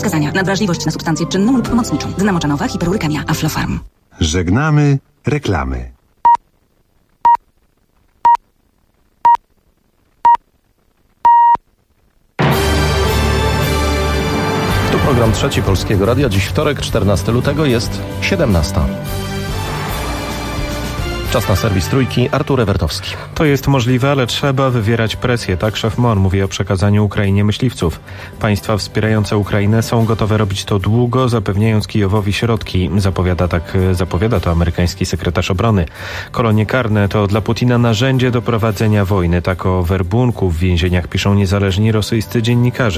Wskazania: nadwrażliwość na substancję czynną lub pomocniczą. Dna moczanowa, hiperurykemia. Aflofarm. Żegnamy reklamy. Tu program Trzeci Polskiego Radia. Dziś wtorek, 14 lutego, jest 17. Czas na serwis Trójki. Artur Ewertowski. To jest możliwe, ale trzeba wywierać presję. Tak szef MON mówi o przekazaniu Ukrainie myśliwców. Państwa wspierające Ukrainę są gotowe robić to długo, zapewniając Kijowowi środki. Zapowiada to amerykański sekretarz obrony. Kolonie karne to dla Putina narzędzie do prowadzenia wojny. Tak o werbunku w więzieniach piszą niezależni rosyjscy dziennikarze.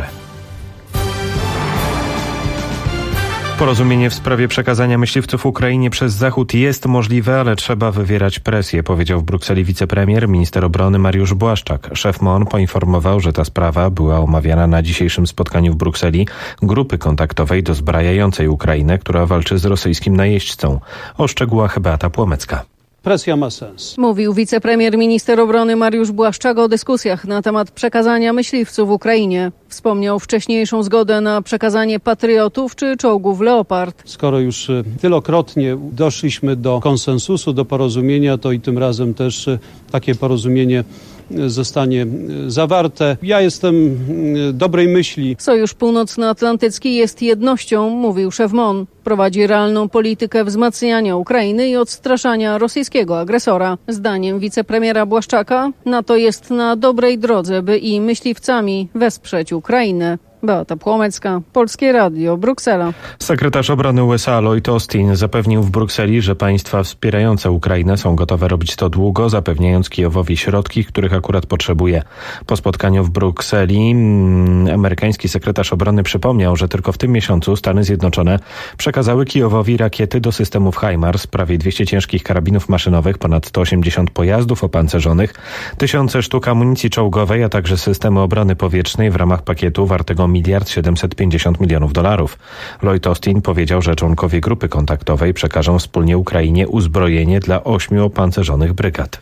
Porozumienie w sprawie przekazania myśliwców Ukrainie przez Zachód jest możliwe, ale trzeba wywierać presję, powiedział w Brukseli wicepremier, minister obrony Mariusz Błaszczak. Szef MON poinformował, że ta sprawa była omawiana na dzisiejszym spotkaniu w Brukseli grupy kontaktowej dozbrajającej Ukrainę, która walczy z rosyjskim najeźdźcą. O szczegółach Beata Płomecka. Presja ma sens. Mówił wicepremier, minister obrony Mariusz Błaszczak o dyskusjach na temat przekazania myśliwców Ukrainie. Wspomniał wcześniejszą zgodę na przekazanie patriotów czy czołgów Leopard. Skoro już wielokrotnie doszliśmy do konsensusu, do porozumienia, to i tym razem też takie porozumienie zostanie zawarte. Ja jestem dobrej myśli. Sojusz Północnoatlantycki jest jednością, mówił szef MON. Prowadzi realną politykę wzmacniania Ukrainy i odstraszania rosyjskiego agresora. Zdaniem wicepremiera Błaszczaka NATO jest na dobrej drodze, by i myśliwcami wesprzeć Ukrainę. Beata Płomecka, Polskie Radio, Bruksela. Sekretarz obrony USA Lloyd Austin zapewnił w Brukseli, że państwa wspierające Ukrainę są gotowe robić to długo, zapewniając Kijowowi środki, których akurat potrzebuje. Po spotkaniu w Brukseli amerykański sekretarz obrony przypomniał, że tylko w tym miesiącu Stany Zjednoczone przekazały Kijowowi rakiety do systemów HIMARS, prawie 200 ciężkich karabinów maszynowych, ponad 180 pojazdów opancerzonych, tysiące sztuk amunicji czołgowej, a także systemy obrony powietrznej w ramach pakietu wartego $1,750 milionów. Lloyd Austin powiedział, że członkowie grupy kontaktowej przekażą wspólnie Ukrainie uzbrojenie dla 8 opancerzonych brygad.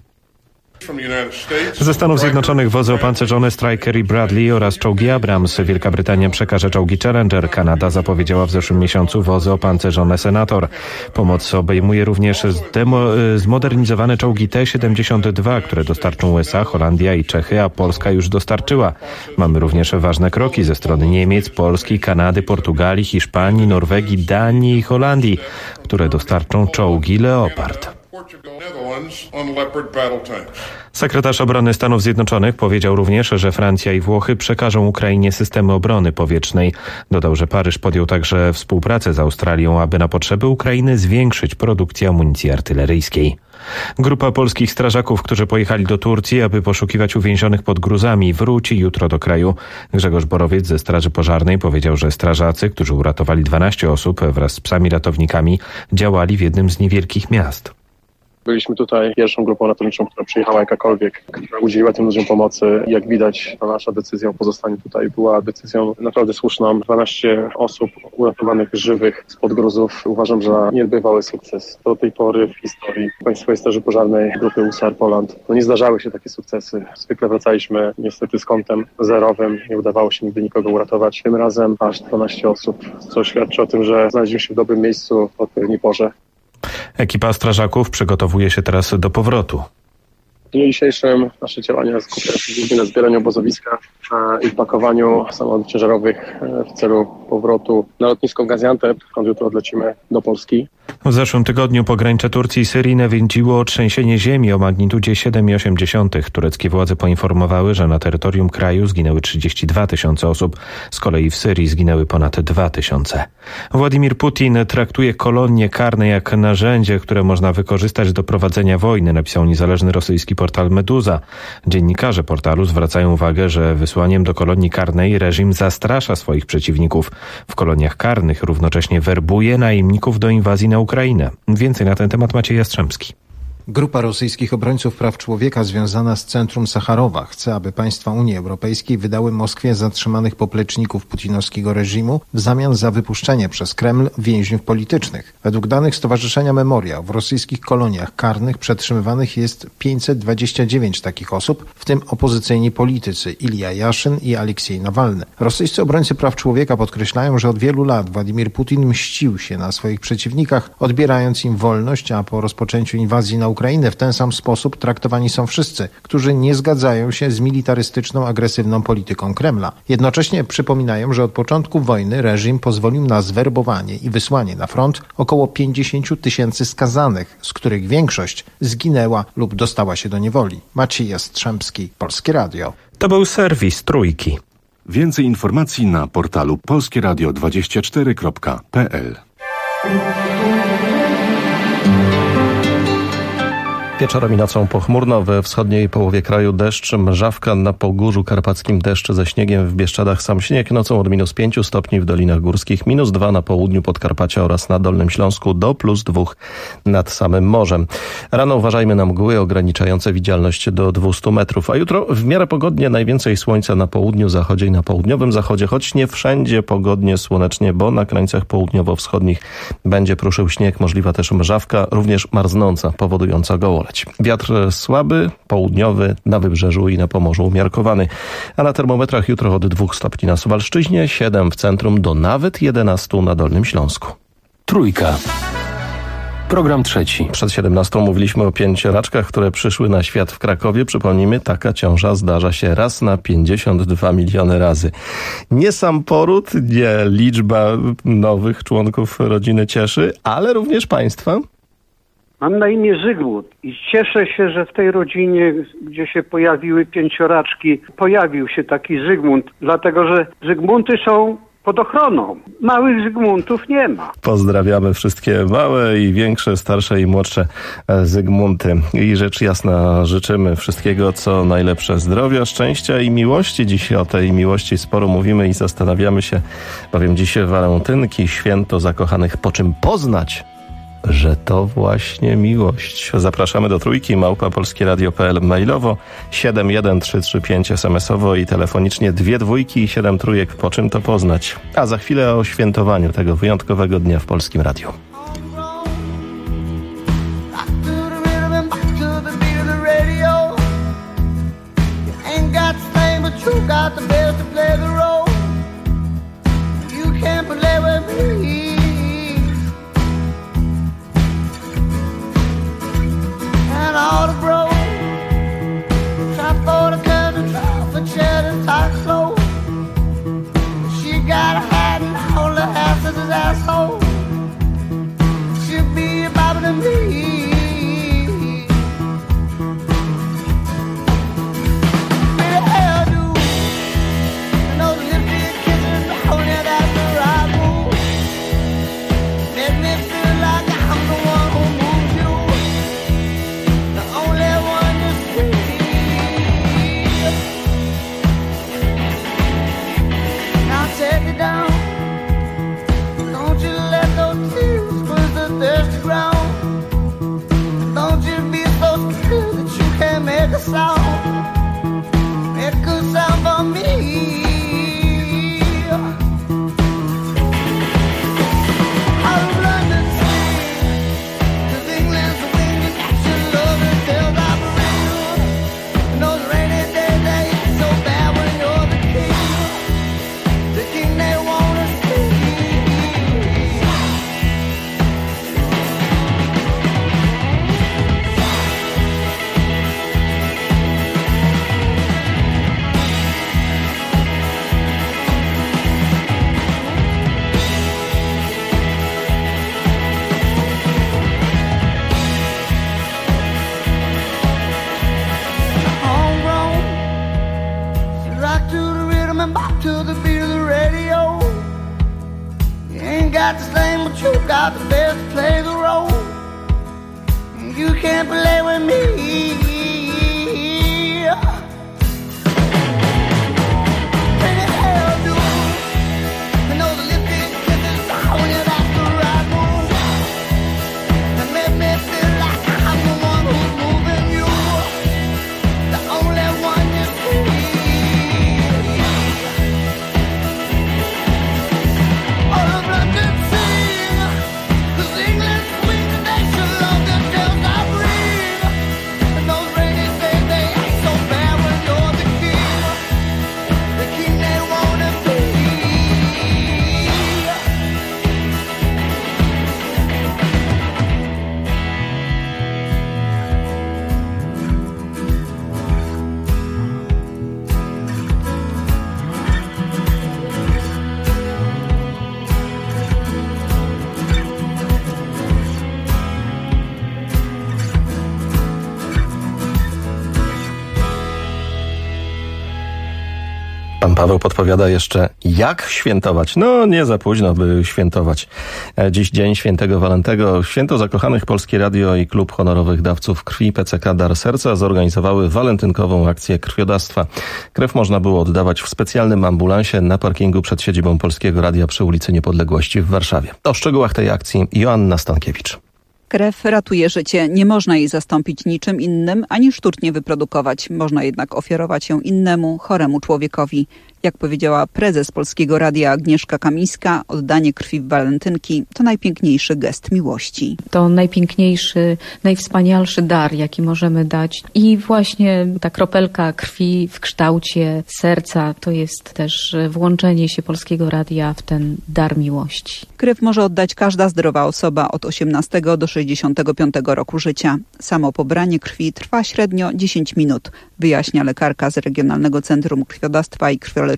Ze Stanów Zjednoczonych wozy opancerzone Striker i Bradley oraz czołgi Abrams. Wielka Brytania przekaże czołgi Challenger. Kanada zapowiedziała w zeszłym miesiącu wozy opancerzone Senator. Pomoc obejmuje również zmodernizowane czołgi T-72, które dostarczą USA, Holandia i Czechy, a Polska już dostarczyła. Mamy również ważne kroki ze strony Niemiec, Polski, Kanady, Portugalii, Hiszpanii, Norwegii, Danii i Holandii, które dostarczą czołgi Leopard. Sekretarz obrony Stanów Zjednoczonych powiedział również, że Francja i Włochy przekażą Ukrainie systemy obrony powietrznej. Dodał, że Paryż podjął także współpracę z Australią, aby na potrzeby Ukrainy zwiększyć produkcję amunicji artyleryjskiej. Grupa polskich strażaków, którzy pojechali do Turcji, aby poszukiwać uwięzionych pod gruzami, wróci jutro do kraju. Grzegorz Borowiec ze Straży Pożarnej powiedział, że strażacy, którzy uratowali 12 osób wraz z psami ratownikami, działali w jednym z niewielkich miast. Byliśmy tutaj pierwszą grupą ratowniczą, która przyjechała jakakolwiek, która udzieliła tym ludziom pomocy. Jak widać, ta nasza decyzja o pozostaniu tutaj była decyzją naprawdę słuszną. 12 osób uratowanych żywych spod gruzów uważam za niedbywały sukces. Do tej pory w historii Państwowej Straży Pożarnej grupy USAR Poland nie zdarzały się takie sukcesy. Zwykle wracaliśmy niestety z kątem zerowym. Nie udawało się nigdy nikogo uratować. Tym razem aż 12 osób, co świadczy o tym, że znaleźliśmy się w dobrym miejscu w odpowiedniej porze. Ekipa strażaków przygotowuje się teraz do powrotu. W dniu dzisiejszym nasze działania skupiają się głównie na zbieraniu obozowiska i pakowaniu samochodów ciężarowych w celu powrotu na lotnisko Gaziantep, skąd jutro odlecimy do Polski. W zeszłym tygodniu pogranicza Turcji i Syrii nawędziło trzęsienie ziemi o magnitudzie 7,8. Tureckie władze poinformowały, że na terytorium kraju zginęły 32 tysiące osób, z kolei w Syrii zginęły ponad 2 tysiące. Władimir Putin traktuje kolonie karne jak narzędzie, które można wykorzystać do prowadzenia wojny, napisał niezależny rosyjski portal Meduza. Dziennikarze portalu zwracają uwagę, że wysłaniem do kolonii karnej reżim zastrasza swoich przeciwników. W koloniach karnych równocześnie werbuje najemników do inwazji na Ukrainę. Więcej na ten temat Maciej Jastrzębski. Grupa rosyjskich obrońców praw człowieka związana z Centrum Sacharowa chce, aby państwa Unii Europejskiej wydały Moskwie zatrzymanych popleczników putinowskiego reżimu w zamian za wypuszczenie przez Kreml więźniów politycznych. Według danych Stowarzyszenia Memoria w rosyjskich koloniach karnych przetrzymywanych jest 529 takich osób, w tym opozycyjni politycy Ilja Jaszyn i Aleksiej Nawalny. Rosyjscy obrońcy praw człowieka podkreślają, że od wielu lat Władimir Putin mścił się na swoich przeciwnikach, odbierając im wolność, a po rozpoczęciu inwazji na Ukrainę w ten sam sposób traktowani są wszyscy, którzy nie zgadzają się z militarystyczną, agresywną polityką Kremla. Jednocześnie przypominają, że od początku wojny reżim pozwolił na zwerbowanie i wysłanie na front około 50 000 skazanych, z których większość zginęła lub dostała się do niewoli. Maciej Jastrzębski, Polskie Radio. To był serwis Trójki. Więcej informacji na portalu polskieradio24.pl. Wieczorem i nocą pochmurno, we wschodniej połowie kraju deszcz, mrzawka, na Pogórzu Karpackim deszcz ze śniegiem, w Bieszczadach sam śnieg, nocą od -5 stopni w Dolinach Górskich, -2 na południu Podkarpacia oraz na Dolnym Śląsku, do +2 nad samym morzem. Rano uważajmy na mgły ograniczające widzialność do 200 metrów, a jutro w miarę pogodnie, najwięcej słońca na południu, zachodzie i na południowym zachodzie, choć nie wszędzie pogodnie, słonecznie, bo na krańcach południowo-wschodnich będzie pruszył śnieg, możliwa też mrzawka, również marznąca, powodująca gołoleć. Wiatr słaby, południowy, na wybrzeżu i na Pomorzu umiarkowany. A na termometrach jutro od 2 stopni na Suwalszczyźnie, 7 w centrum, do nawet 11 na Dolnym Śląsku. Trójka. Program trzeci. Przed 17 mówiliśmy o 5-raczkach, które przyszły na świat w Krakowie. Przypomnijmy, taka ciąża zdarza się raz na 52 miliony razy. Nie sam poród, nie liczba nowych członków rodziny cieszy, ale również państwa. Mam na imię Zygmunt i cieszę się, że w tej rodzinie, gdzie się pojawiły 5-raczki, pojawił się taki Zygmunt, dlatego że Zygmunty są pod ochroną. Małych Zygmuntów nie ma. Pozdrawiamy wszystkie małe i większe, starsze i młodsze Zygmunty. I rzecz jasna, życzymy wszystkiego, co najlepsze, zdrowia, szczęścia i miłości. Dziś o tej miłości sporo mówimy i zastanawiamy się, bowiem dziś walentynki, święto zakochanych, po czym poznać, że to właśnie miłość. Zapraszamy do Trójki, @polskieradio.pl, mailowo 71335 SMS-owo i telefonicznie 2 dwójki i 7 trójek. Po czym to poznać? A za chwilę o świętowaniu tego wyjątkowego dnia w Polskim Radiu. All the bro, try for the cousin, try for cheddar, talk slow. She got a hat and all the ass is his asshole. She'll be about to me. Baby, hell do. And those lipstick kisses, oh yeah, that's the right move. Make me feel like I'm the one who moves you. Only one to see. Now take it down. Don't you let those tears push the thirsty ground. Don't you be so scared that you can't make a sound. Make a sound for me. Out of London, to England's the wind and action love and tells I'm real. And those rainy days they ain't so bad when you're the king they wanna see. Homegrown, she rock to the rhythm and bop to the beat of the radio. You ain't got the same, but you got the best to play the role. You can't play with me. Bring it hell, dude. I know the lipstick kisses, oh yeah, that's the right move. And make me feel like I'm the one who Pan Paweł podpowiada jeszcze, jak świętować. No, nie za późno, by świętować. Dziś Dzień Świętego Walentego. Święto Zakochanych Polskie Radio i Klub Honorowych Dawców Krwi PCK Dar Serca zorganizowały walentynkową akcję krwiodawstwa. Krew można było oddawać w specjalnym ambulansie na parkingu przed siedzibą Polskiego Radia przy ulicy Niepodległości w Warszawie. O szczegółach tej akcji Joanna Stankiewicz. Krew ratuje życie. Nie można jej zastąpić niczym innym, ani sztucznie wyprodukować. Można jednak ofiarować ją innemu, choremu człowiekowi. Jak powiedziała prezes Polskiego Radia Agnieszka Kamińska, oddanie krwi w walentynki to najpiękniejszy gest miłości. To najpiękniejszy, najwspanialszy dar, jaki możemy dać. I właśnie ta kropelka krwi w kształcie serca to jest też włączenie się Polskiego Radia w ten dar miłości. Krew może oddać każda zdrowa osoba od 18 do 65 roku życia. Samo pobranie krwi trwa średnio 10 minut, wyjaśnia lekarka z Regionalnego Centrum Krwiodawstwa i Krwiolecznictwa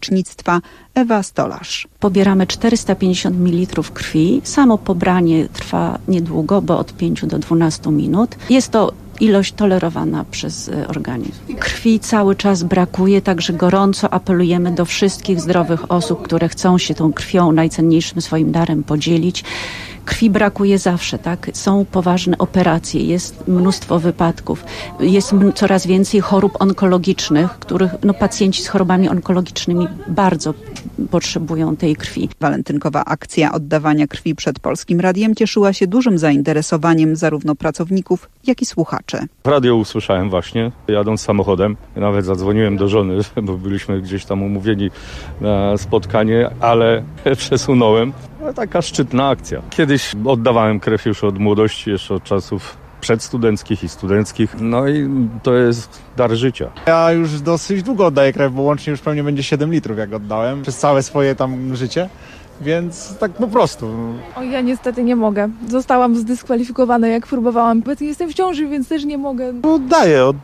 Ewa Stolarz. Pobieramy 450 ml krwi. Samo pobranie trwa niedługo, bo od 5 do 12 minut. Jest to ilość tolerowana przez organizm. Krwi cały czas brakuje, także gorąco apelujemy do wszystkich zdrowych osób, które chcą się tą krwią, najcenniejszym swoim darem podzielić. Krwi brakuje zawsze, tak? Są poważne operacje, jest mnóstwo wypadków, jest coraz więcej chorób onkologicznych, których pacjenci z chorobami onkologicznymi bardzo potrzebują tej krwi. Walentynkowa akcja oddawania krwi przed Polskim Radiem cieszyła się dużym zainteresowaniem zarówno pracowników, jak i słuchaczy. W radio usłyszałem właśnie, jadąc samochodem. Nawet zadzwoniłem do żony, bo byliśmy gdzieś tam umówieni na spotkanie, ale przesunąłem. Taka szczytna akcja. Kiedyś oddawałem krew już od młodości, jeszcze od czasów przedstudenckich i studenckich. No i to jest dar życia. Ja już dosyć długo oddaję krew, bo łącznie już pewnie będzie 7 litrów jak oddałem przez całe swoje tam życie. Więc tak po prostu. O, ja niestety nie mogę. Zostałam zdyskwalifikowana, jak próbowałam. Obecnie jestem w ciąży, więc też nie mogę. Oddaję od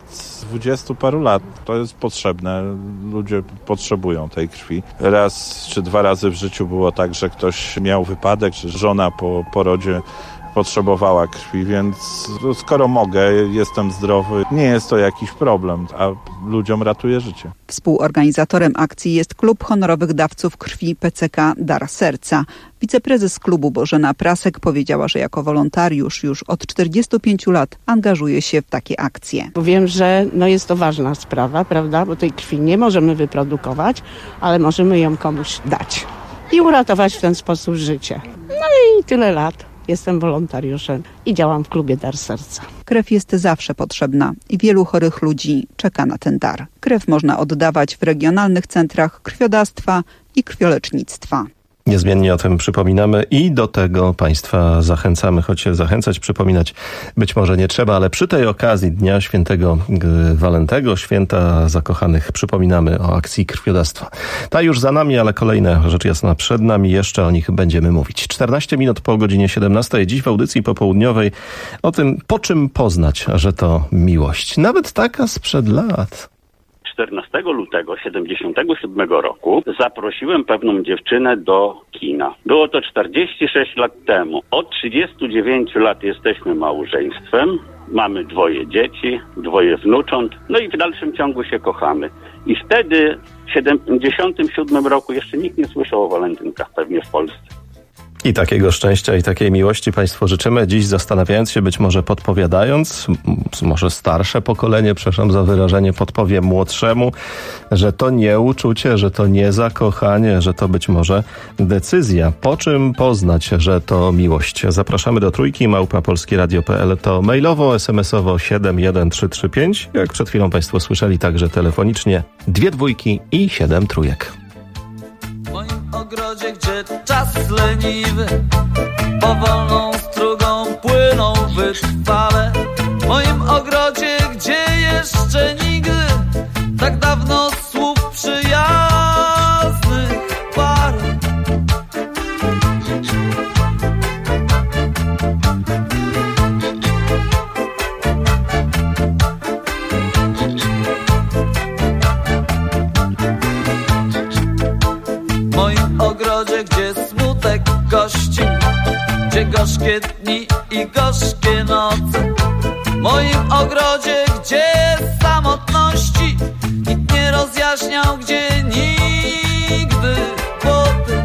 20 paru lat. To jest potrzebne. Ludzie potrzebują tej krwi. Raz czy 2 razy w życiu było tak, że ktoś miał wypadek, że żona po porodzie potrzebowała krwi, więc skoro mogę, jestem zdrowy, nie jest to jakiś problem, a ludziom ratuje życie. Współorganizatorem akcji jest Klub Honorowych Dawców Krwi PCK Dar Serca. Wiceprezes klubu Bożena Prasek powiedziała, że jako wolontariusz już od 45 lat angażuje się w takie akcje. Wiem, że jest to ważna sprawa, prawda, bo tej krwi nie możemy wyprodukować, ale możemy ją komuś dać i uratować w ten sposób życie. No i tyle lat. Jestem wolontariuszem i działam w klubie Dar Serca. Krew jest zawsze potrzebna i wielu chorych ludzi czeka na ten dar. Krew można oddawać w regionalnych centrach krwiodawstwa i krwiolecznictwa. Niezmiennie o tym przypominamy i do tego Państwa zachęcamy, choć zachęcać, przypominać być może nie trzeba, ale przy tej okazji Dnia Świętego Walentego, Święta Zakochanych, przypominamy o akcji krwiodawstwa. Ta już za nami, ale kolejne, rzecz jasna, przed nami, jeszcze o nich będziemy mówić. 14 minut po godzinie 17, dziś w audycji popołudniowej o tym, po czym poznać, że to miłość. Nawet taka sprzed lat. 14 lutego 1977 roku zaprosiłem pewną dziewczynę do kina. Było to 46 lat temu. Od 39 lat jesteśmy małżeństwem. Mamy 2 dzieci, 2 wnucząt. No i w dalszym ciągu się kochamy. I wtedy w 1977 roku jeszcze nikt nie słyszał o walentynkach pewnie w Polsce. I takiego szczęścia i takiej miłości Państwu życzymy. Dziś zastanawiając się, być może podpowiadając, może starsze pokolenie, przepraszam za wyrażenie, podpowie młodszemu, że to nie uczucie, że to nie zakochanie, że to być może decyzja. Po czym poznać, że to miłość? Zapraszamy do Trójki, @polskieradio.pl, to mailowo, SMS-owo 71335. Jak przed chwilą Państwo słyszeli, także telefonicznie 2 dwójki i 7 trójek. W moim ogrodzie, gdzie czas leniwy powolną strugą płyną wytrwale. W moim ogrodzie, gdzie jeszcze nigdy tak dawno słów przyjaznych parę. W moim ogrodzie, gdzie smutek gości, gdzie gorzkie dni i gorzkie noce. W moim ogrodzie, gdzie samotności nikt nie rozjaśniał, gdzie nikt każdy potem.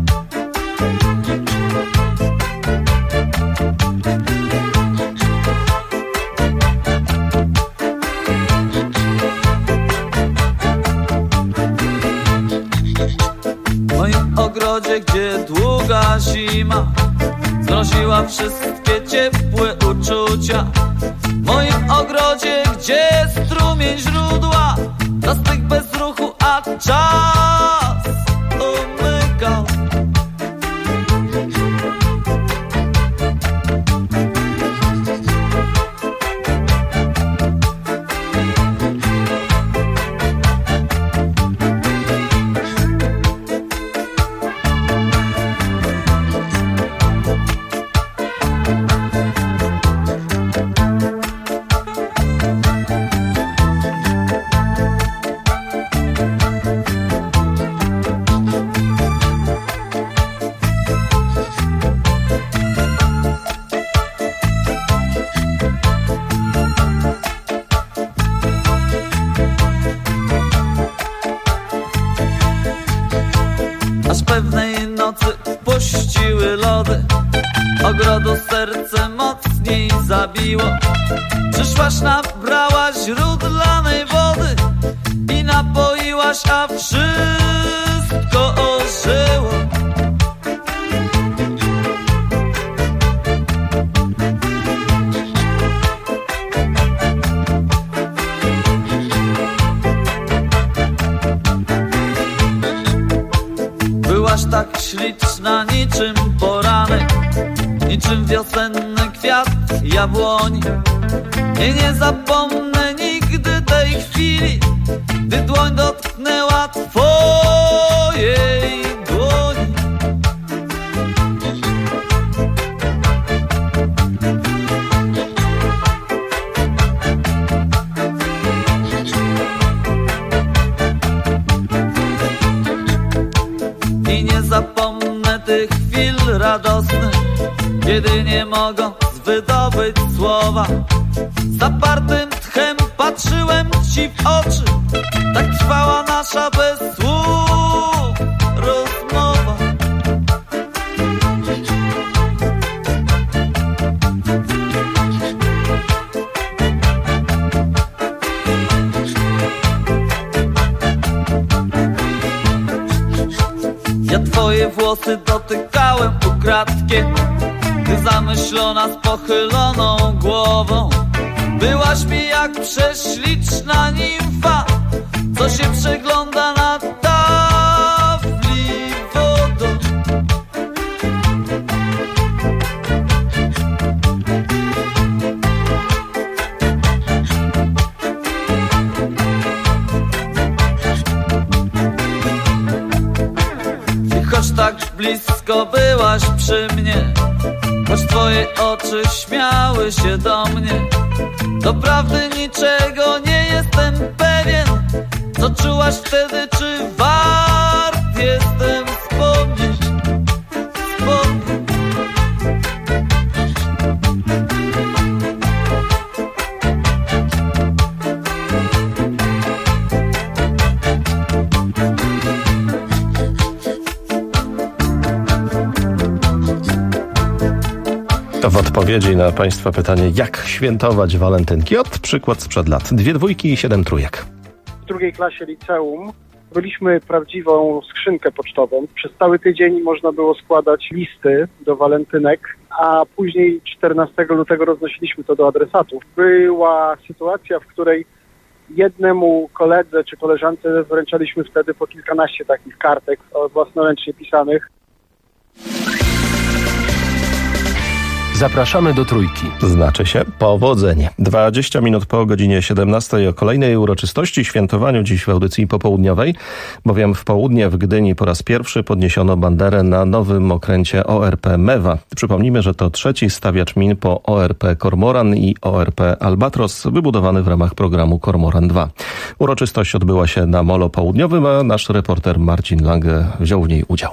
W moim ogrodzie, gdzie długa zima znosiła wszystkie ciepłe uczucia. W moim ogrodzie, gdzie strumień źródła zastygł bez ruchu, a czas umykał. Aż pewnej nocy puściły lody, ogrodu serce mocniej zabiło. Przyszłaś, nabrałaś źródlanej wody i napoiłaś, a wszystko ożyło. Byłaś tak śliczna niczym poranek, niczym wiosenny kwiat jabłoni. I nie zapomnę nigdy tej chwili, gdy dłoń dotknęła twojej dłoni. I nie zapomnę tych chwil radosnych, kiedy nie mogąc wydobyć słowa, zapartym tchem patrzyłem ci w oczy. Tak trwała nasza bez słów rozmowa. Ja twoje włosy dotykałem ukradkiem, ty zamyślona z pochyloną głową. Byłaś mi jak prześliczna nimfa, co się przegląda na tafli wodą. I choć tak blisko byłaś przy mnie, choć twoje oczy śmiały się do mnie, doprawdy niczego nie jestem pewien. Co czułaś wtedy, czy wart jestem wspomnieć? To w odpowiedzi na Państwa pytanie, jak świętować walentynki, od przykład sprzed lat. 2 dwójki i 7 trójek. W drugiej klasie liceum byliśmy prawdziwą skrzynkę pocztową. Przez cały tydzień można było składać listy do walentynek, a później 14 lutego roznosiliśmy to do adresatów. Była sytuacja, w której jednemu koledze czy koleżance wręczaliśmy wtedy po kilkanaście takich kartek własnoręcznie pisanych. Zapraszamy do Trójki. Znaczy się powodzenie. 20 minut po godzinie 17 o kolejnej uroczystości, świętowaniu dziś w audycji popołudniowej, bowiem w południe w Gdyni po raz pierwszy podniesiono banderę na nowym okręcie ORP Mewa. Przypomnijmy, że to trzeci stawiacz min po ORP Kormoran i ORP Albatros, wybudowany w ramach programu Kormoran 2. Uroczystość odbyła się na Molo Południowym, a nasz reporter Marcin Lange wziął w niej udział.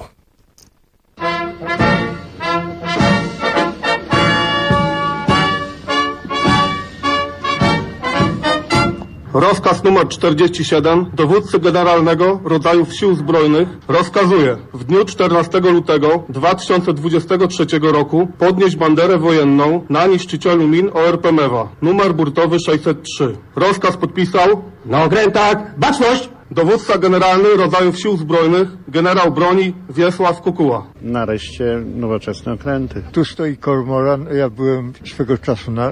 Rozkaz numer 47 dowódcy generalnego rodzajów sił zbrojnych rozkazuje w dniu 14 lutego 2023 roku podnieść banderę wojenną na niszczycielu min ORP Mewa, numer burtowy 603. Rozkaz podpisał na okrętach baczność! Dowódca generalny rodzajów sił zbrojnych, generał broni Wiesław Kukuła. Nareszcie nowoczesne okręty. Tu stoi kormoran, ja byłem swego czasu na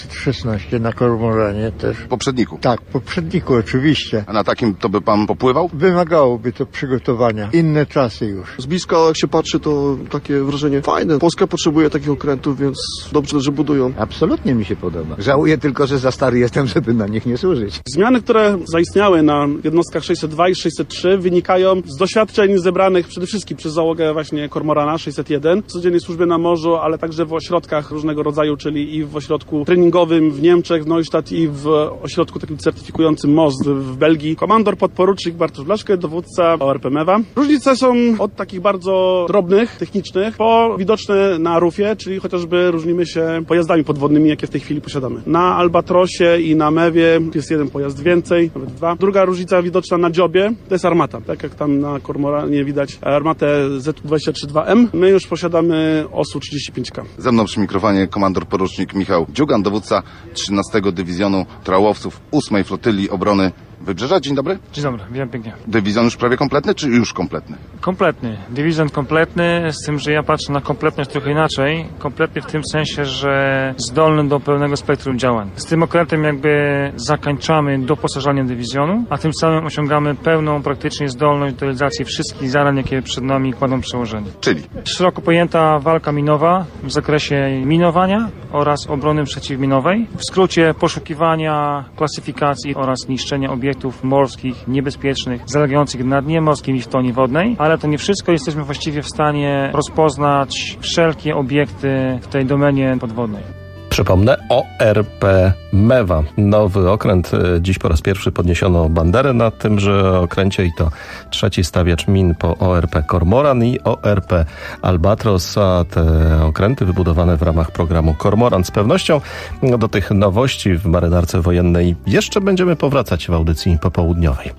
616 na kormoranie też. W poprzedniku? Tak, w poprzedniku oczywiście. A na takim to by pan popływał? Wymagałoby to przygotowania. Inne czasy już. Z bliska jak się patrzy, to takie wrażenie fajne. Polska potrzebuje takich okrętów, więc dobrze, że budują. Absolutnie mi się podoba. Żałuję tylko, że za stary jestem, żeby na nich nie służyć. Zmiany, które zaistniały na jednostkach 602 i 603 wynikają z doświadczeń zebranych przede wszystkim przez załogę właśnie kormorana 601 w codziennej służbie na morzu, ale także w ośrodkach różnego rodzaju, czyli i w ośrodku treningowym w Niemczech, w Neustadt i w ośrodku takim certyfikującym most w Belgii. Komandor podporucznik Bartosz Blaszke, dowódca ORP Mewa. Różnice są od takich bardzo drobnych, technicznych, po widoczne na rufie, czyli chociażby różnimy się pojazdami podwodnymi, jakie w tej chwili posiadamy. Na Albatrosie i na Mewie jest jeden pojazd więcej, nawet dwa. Druga różnica widoczna na dziobie to jest armata. Tak jak tam na kormoranie widać armatę Z-23-2M, my już posiadamy OSU-35K. Ze mną przy mikrofonie komandor porucznik Michał Dziugan, dowódca 13 Dywizjonu Trałowców 8 Flotyli Obrony Wybrzeża. Dzień dobry. Dzień dobry, witam pięknie. Dywizjon już prawie kompletny, czy już kompletny? Kompletny. Dywizjon kompletny, z tym, że ja patrzę na kompletność trochę inaczej. Kompletny w tym sensie, że zdolny do pełnego spektrum działań. Z tym okrętem jakby zakończamy doposażanie dywizjonu, a tym samym osiągamy pełną praktycznie zdolność do realizacji wszystkich zadań, jakie przed nami kładą przełożenie. Czyli? Szeroko pojęta walka minowa w zakresie minowania oraz obrony przeciwminowej. W skrócie poszukiwania, klasyfikacji oraz niszczenia obiektów morskich niebezpiecznych, zalegających na dnie morskim i w tonie wodnej, ale to nie wszystko. Jesteśmy właściwie w stanie rozpoznać wszelkie obiekty w tej domenie podwodnej. Przypomnę, ORP Mewa. Nowy okręt. Dziś po raz pierwszy podniesiono banderę na tymże okręcie i to trzeci stawiacz min po ORP Kormoran i ORP Albatros, a te okręty wybudowane w ramach programu Kormoran. Z pewnością do tych nowości w marynarce wojennej jeszcze będziemy powracać w audycji popołudniowej.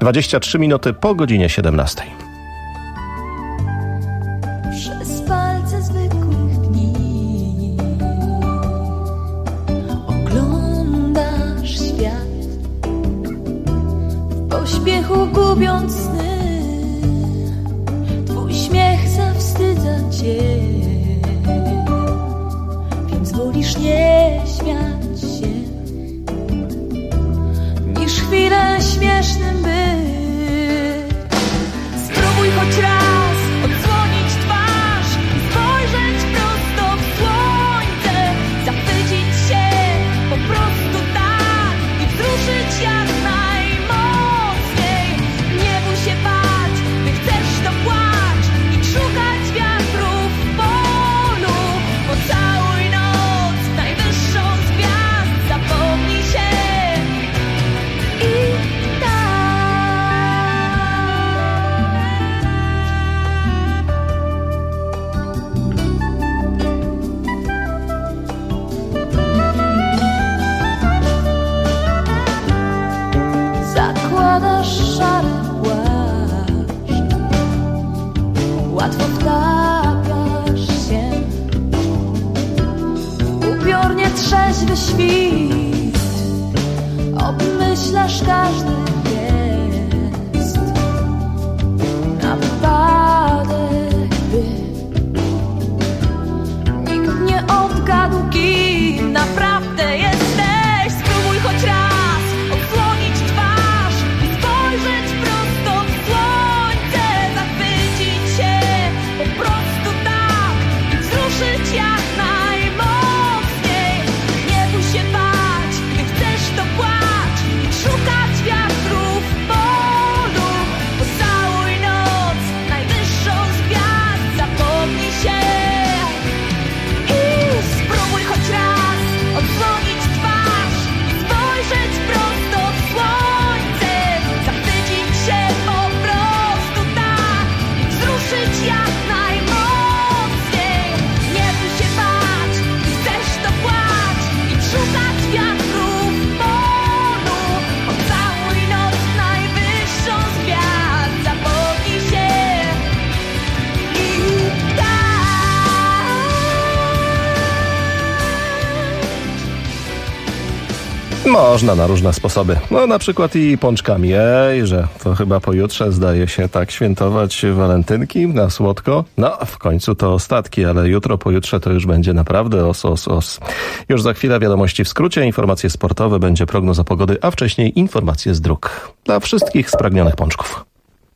23 minuty po godzinie 17. Przez palce zwykłych dni oglądasz świat, w pośpiechu gubiąc sny. Twój śmiech zawstydza cię, więc wolisz nie śmiać się, niż chwilę śmiesznym być. Spróbuj choć raz odsłonić twarz i spojrzeć prosto w słońce, zachwycić się po prostu tak i wzruszyć jak najmocniej. Nie bój się bać, gdy chcesz to płacz i szukać wiatru w polu. Pocałuj noc najwyższą z gwiazd, zapomnij się i zakładasz szary płaszcz, łatwo wtapiasz się, upiornie trzeźwy świt, obmyślasz każdy gest na wypadek, by nikt nie odgadł, kim naprawdę jesteś. Spróbuj choć raz odsłonić twarz i spojrzeć prosto w słońce, zachwycić się po prostu tak i wzruszyć jak najmocniej. Nie bój się bać, Można na różne sposoby. No na przykład i pączkami. Że to chyba pojutrze zdaje się tak świętować walentynki na słodko. No w końcu to ostatki, ale jutro, pojutrze to już będzie naprawdę os. Już za chwilę wiadomości w skrócie, informacje sportowe, będzie prognoza pogody, a wcześniej informacje z dróg. Dla wszystkich spragnionych pączków.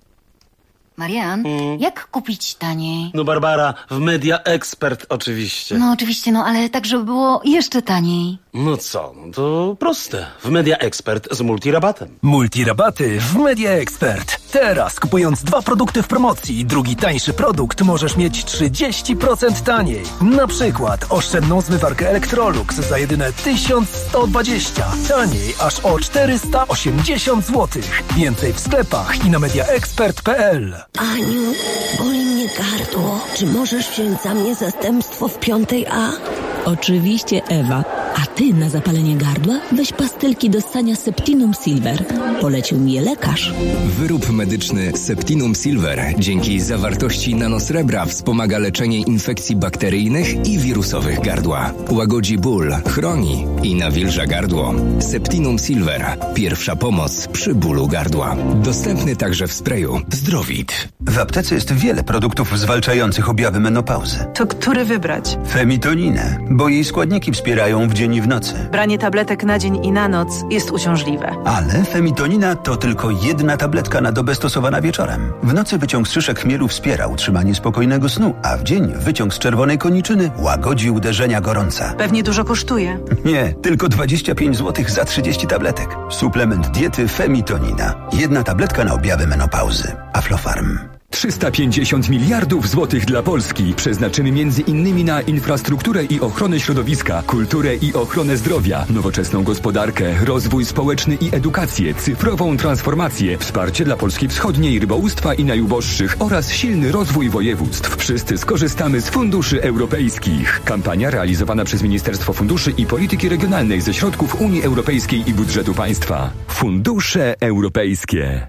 Marian, jak kupić taniej? No Barbara, w Media Expert oczywiście. No oczywiście, ale tak, żeby było jeszcze taniej. No co, to proste. W Media Expert z multirabatem. Multirabaty w Media Expert. Teraz kupując 2 produkty w promocji i drugi tańszy produkt możesz mieć 30% taniej. Na przykład oszczędną zmywarkę Electrolux za jedyne 1120. Taniej aż o 480 zł. Więcej w sklepach i na mediaexpert.pl. Aniu, boli mnie gardło. Czy możesz wziąć za mnie zastępstwo w 5A? Oczywiście, Ewa. A ty na zapalenie gardła weź pastylki do ssania Septinum Silver. Polecił mi je lekarz. Wyrób medyczny Septinum Silver dzięki zawartości nanosrebra wspomaga leczenie infekcji bakteryjnych i wirusowych gardła. Łagodzi ból, chroni i nawilża gardło. Septinum Silver. Pierwsza pomoc przy bólu gardła. Dostępny także w sprayu Zdrowit. W aptece jest wiele produktów zwalczających objawy menopauzy. To który wybrać? Femitoninę, bo jej składniki wspierają w dzień i w nocy. Branie tabletek na dzień i na noc jest uciążliwe. Ale femitonina to tylko jedna tabletka na dobę stosowana wieczorem. W nocy wyciąg z szyszek chmielu wspiera utrzymanie spokojnego snu, a w dzień wyciąg z czerwonej koniczyny łagodzi uderzenia gorąca. Pewnie dużo kosztuje. Nie, tylko 25 zł za 30 tabletek. Suplement diety Femitonina. Jedna tabletka na objawy menopauzy. Aflofarm. 350 miliardów złotych dla Polski przeznaczymy między innymi na infrastrukturę i ochronę środowiska, kulturę i ochronę zdrowia, nowoczesną gospodarkę, rozwój społeczny i edukację, cyfrową transformację, wsparcie dla Polski Wschodniej, rybołówstwa i najuboższych oraz silny rozwój województw. Wszyscy skorzystamy z funduszy europejskich. Kampania realizowana przez Ministerstwo Funduszy i Polityki Regionalnej ze środków Unii Europejskiej i budżetu państwa. Fundusze europejskie.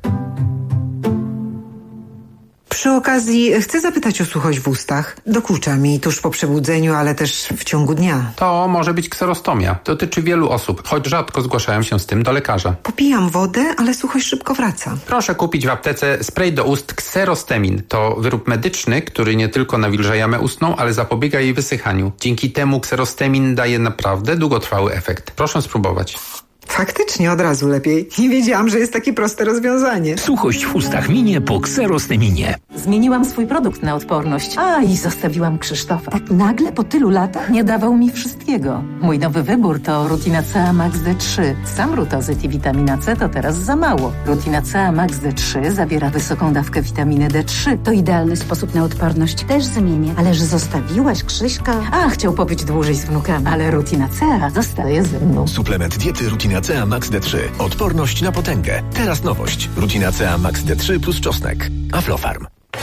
Przy okazji chcę zapytać o suchość w ustach. Dokucza mi tuż po przebudzeniu, ale też w ciągu dnia. To może być kserostomia. Dotyczy wielu osób, choć rzadko zgłaszają się z tym do lekarza. Popijam wodę, ale suchość szybko wraca. Proszę kupić w aptece spray do ust Xerostemin. To wyrób medyczny, który nie tylko nawilża jamę ustną, ale zapobiega jej wysychaniu. Dzięki temu Xerostemin daje naprawdę długotrwały efekt. Proszę spróbować. Faktycznie od razu lepiej. Nie wiedziałam, że jest takie proste rozwiązanie. Suchość w ustach minie po Xerosteminie. Zmieniłam swój produkt na odporność. I zostawiłam Krzysztofa. Tak nagle po tylu latach nie dawał mi wszystkiego. Mój nowy wybór to Rutina CA Max D3. Sam rutozyt i witamina C to teraz za mało. Rutina CA Max D3 zawiera wysoką dawkę witaminy D3. To idealny sposób na odporność. Też zmienię. Ale że zostawiłaś Krzyśka? Chciał pobyć dłużej z wnukami. Ale Rutina CA zostaje ze mną. Suplement diety Rutina CA Max D3. Odporność na potęgę. Teraz nowość. Rutina CA Max D3 plus czosnek. Aflofarm.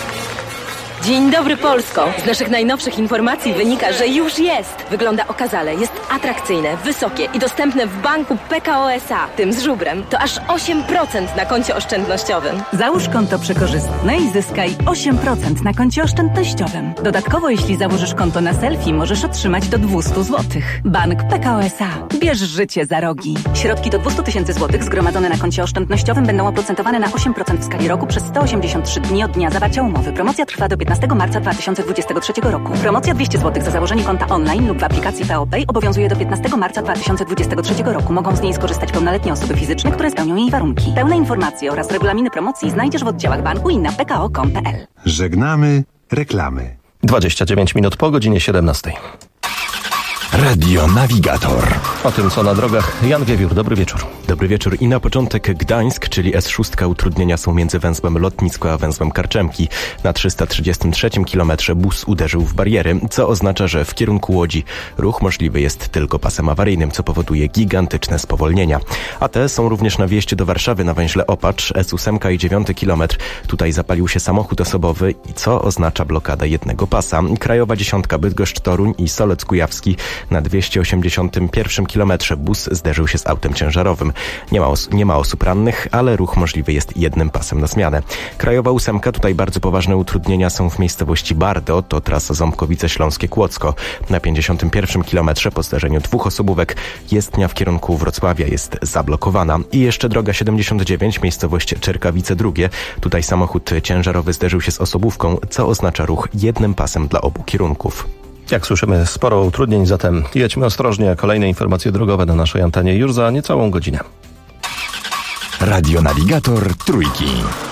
Dzień dobry Polsko! Z naszych najnowszych informacji wynika, że już jest! Wygląda okazale, jest atrakcyjne, wysokie i dostępne w banku PKO SA, tym z żubrem. To aż 8% na koncie oszczędnościowym. Załóż konto przekorzystne i zyskaj 8% na koncie oszczędnościowym. Dodatkowo, jeśli założysz konto na selfie, możesz otrzymać do 200 zł. Bank PKO SA. Bierz życie za rogi. Środki do 200 000 złotych zgromadzone na koncie oszczędnościowym będą oprocentowane na 8% w skali roku przez 183 dni od dnia zawarcia umowy. Promocja trwa do 15 marca 2023 roku. Promocja 200 zł za założenie konta online lub w aplikacji PeoPay obowiązuje do 15 marca 2023 roku. Mogą z niej skorzystać pełnoletnie osoby fizyczne, które spełnią jej warunki. Pełne informacje oraz regulaminy promocji znajdziesz w oddziałach banku i na pko.com.pl. Żegnamy reklamy. 29 minut po godzinie 17. Radio Navigator. O tym, co na drogach, Jan Wiewiór. Dobry wieczór. Dobry wieczór. I na początek Gdańsk, czyli S6. Utrudnienia są między węzłem Lotnicko a węzłem Karczemki. Na 333 kilometrze bus uderzył w bariery, co oznacza, że w kierunku Łodzi ruch możliwy jest tylko pasem awaryjnym, co powoduje gigantyczne spowolnienia. A te są również na wjeździe do Warszawy na węźle Opacz, S8 i 9 kilometr. Tutaj zapalił się samochód osobowy, co oznacza blokadę jednego pasa. Krajowa 10 Bydgoszcz-Toruń i Solec Kujawski Na 281 kilometrze bus zderzył się z autem ciężarowym. Nie ma osób rannych, ale ruch możliwy jest jednym pasem na zmianę. Krajowa 8, tutaj bardzo poważne utrudnienia są w miejscowości Bardo, to trasa Ząbkowice Śląskie-Kłodzko. Na 51 kilometrze po zderzeniu 2 osobówek jezdnia w kierunku Wrocławia jest zablokowana. I jeszcze droga 79, miejscowość Czerkawice II. Tutaj samochód ciężarowy zderzył się z osobówką, co oznacza ruch jednym pasem dla obu kierunków. Jak słyszymy, sporo utrudnień, zatem jedźmy ostrożnie. Kolejne informacje drogowe na naszej antenie już za niecałą godzinę. Radionawigator Trójki.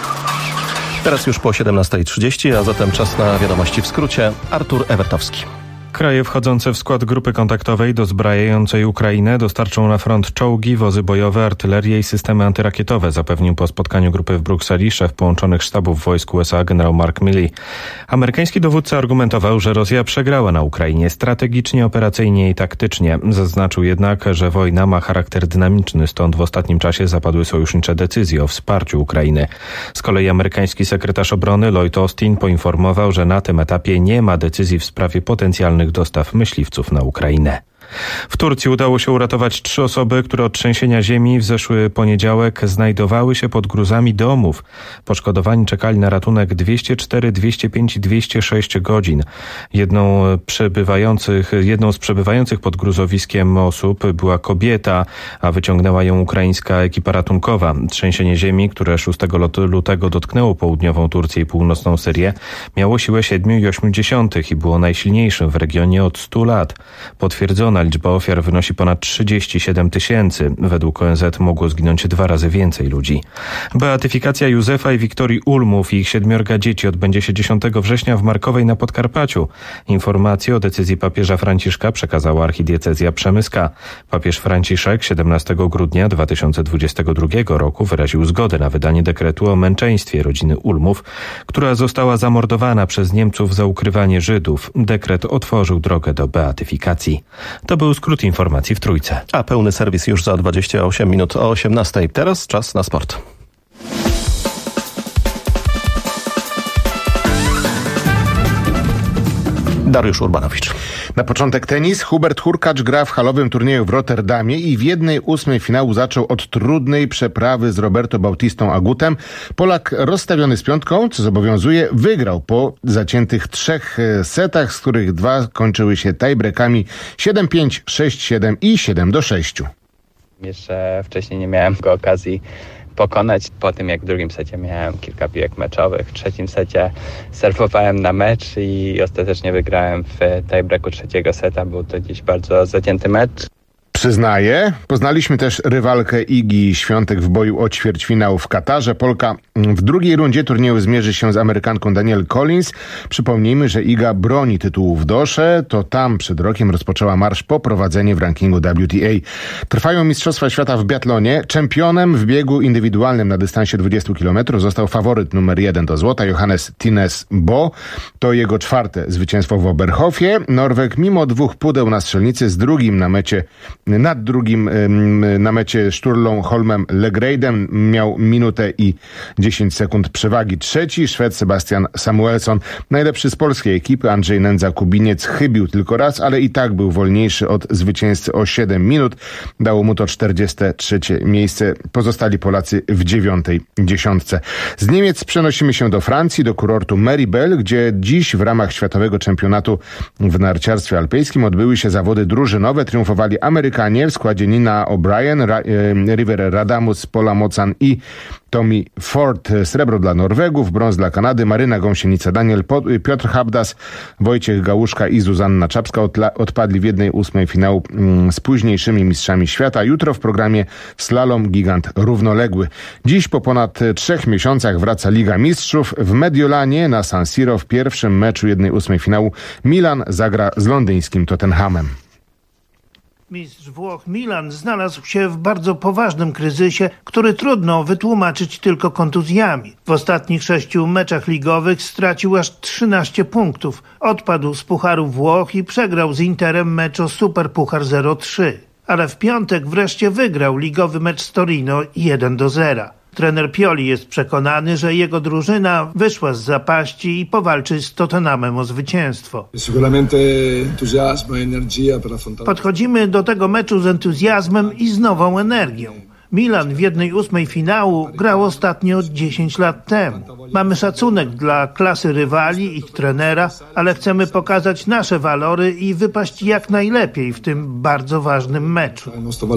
Teraz już po 17:30, a zatem czas na wiadomości w skrócie. Artur Ewertowski. Kraje wchodzące w skład grupy kontaktowej dozbrajającej Ukrainę dostarczą na front czołgi, wozy bojowe, artylerię i systemy antyrakietowe, zapewnił po spotkaniu grupy w Brukseli szef połączonych sztabów wojsk USA generał Mark Milley. Amerykański dowódca argumentował, że Rosja przegrała na Ukrainie strategicznie, operacyjnie i taktycznie. Zaznaczył jednak, że wojna ma charakter dynamiczny, stąd w ostatnim czasie zapadły sojusznicze decyzje o wsparciu Ukrainy. Z kolei amerykański sekretarz obrony Lloyd Austin poinformował, że na tym etapie nie ma decyzji w sprawie potencjalnych dostaw myśliwców na Ukrainę. W Turcji udało się uratować 3 osoby, które od trzęsienia ziemi w zeszły poniedziałek znajdowały się pod gruzami domów. Poszkodowani czekali na ratunek 204, 205 i 206 godzin. Jedną z przebywających pod gruzowiskiem osób była kobieta, a wyciągnęła ją ukraińska ekipa ratunkowa. Trzęsienie ziemi, które 6 lutego dotknęło południową Turcję i północną Syrię, miało siłę 7,8 i było najsilniejszym w regionie od 100 lat. Potwierdzono liczba ofiar wynosi ponad 37 000. Według ONZ mogło zginąć 2 razy więcej ludzi. Beatyfikacja Józefa i Wiktorii Ulmów i ich 7 dzieci odbędzie się 10 września w Markowej na Podkarpaciu. Informację o decyzji papieża Franciszka przekazała archidiecezja przemyska. Papież Franciszek 17 grudnia 2022 roku wyraził zgodę na wydanie dekretu o męczeństwie rodziny Ulmów, która została zamordowana przez Niemców za ukrywanie Żydów. Dekret otworzył drogę do beatyfikacji. To był skrót informacji w Trójce. A pełny serwis już za 28 minut o 18. Teraz czas na sport. Dariusz Urbanowicz. Na początek tenis. Hubert Hurkacz gra w halowym turnieju w Rotterdamie i w 1/8 finału zaczął od trudnej przeprawy z Roberto Bautistą Agutem. Polak rozstawiony z piątką, co zobowiązuje, wygrał po zaciętych 3 setach, z których 2 kończyły się tiebreakami 7-5, 6-7 i 7-6. Jeszcze wcześniej nie miałem okazji pokonać. Po tym jak w drugim secie miałem kilka piłek meczowych, w trzecim secie serwowałem na mecz i ostatecznie wygrałem w tiebreaku 3. seta. Był to dziś bardzo zacięty mecz. Przyznaję. Poznaliśmy też rywalkę Igi Świątek w boju o ćwierćfinał w Katarze. Polka w drugiej rundzie turnieju zmierzy się z Amerykanką Danielle Collins. Przypomnijmy, że Iga broni tytułu w Dosze. To tam przed rokiem rozpoczęła marsz po prowadzenie w rankingu WTA. Trwają Mistrzostwa Świata w biatlonie. Czempionem w biegu indywidualnym na dystansie 20 km został faworyt numer 1 do złota, Johannes Tines Bo. To jego 4. zwycięstwo w Oberhofie. Norweg mimo 2 pudeł na strzelnicy z drugim nad drugim na mecie Sturlą Holmem Legreidem miał minutę i 10 sekund przewagi. 3. Szwed Sebastian Samuelsson. Najlepszy z polskiej ekipy Andrzej Nędza-Kubiniec chybił tylko raz, ale i tak był wolniejszy od zwycięzcy o 7 minut. Dało mu to 43. miejsce. Pozostali Polacy w 9. dziesiątce. Z Niemiec przenosimy się do Francji, do kurortu Meribel, gdzie dziś w ramach Światowego Czempionatu w narciarstwie alpejskim odbyły się zawody drużynowe. Triumfowali Amerykanie w składzie Nina O'Brien, River Radamus, Pola Mocan i Tommy Ford. Srebro dla Norwegów, brąz dla Kanady, Maryna Gąsienica-Daniel, Piotr Habdas, Wojciech Gałuszka i Zuzanna Czapska odpadli w 1/8 finału z późniejszymi mistrzami świata. Jutro w programie slalom gigant równoległy. Dziś po ponad 3 miesiącach wraca Liga Mistrzów. W Mediolanie na San Siro w pierwszym meczu 1/8 finału Milan zagra z londyńskim Tottenhamem. Mistrz Włoch Milan znalazł się w bardzo poważnym kryzysie, który trudno wytłumaczyć tylko kontuzjami. W ostatnich 6 meczach ligowych stracił aż 13 punktów. Odpadł z Pucharu Włoch i przegrał z Interem mecz o Superpuchar 0-3. Ale w piątek wreszcie wygrał ligowy mecz z Torino 1-0. Trener Pioli jest przekonany, że jego drużyna wyszła z zapaści i powalczy z Tottenhamem o zwycięstwo. Podchodzimy do tego meczu z entuzjazmem i z nową energią. Milan w 1/8 finału grał ostatnio 10 lat temu. Mamy szacunek dla klasy rywali, ich trenera, ale chcemy pokazać nasze walory i wypaść jak najlepiej w tym bardzo ważnym meczu.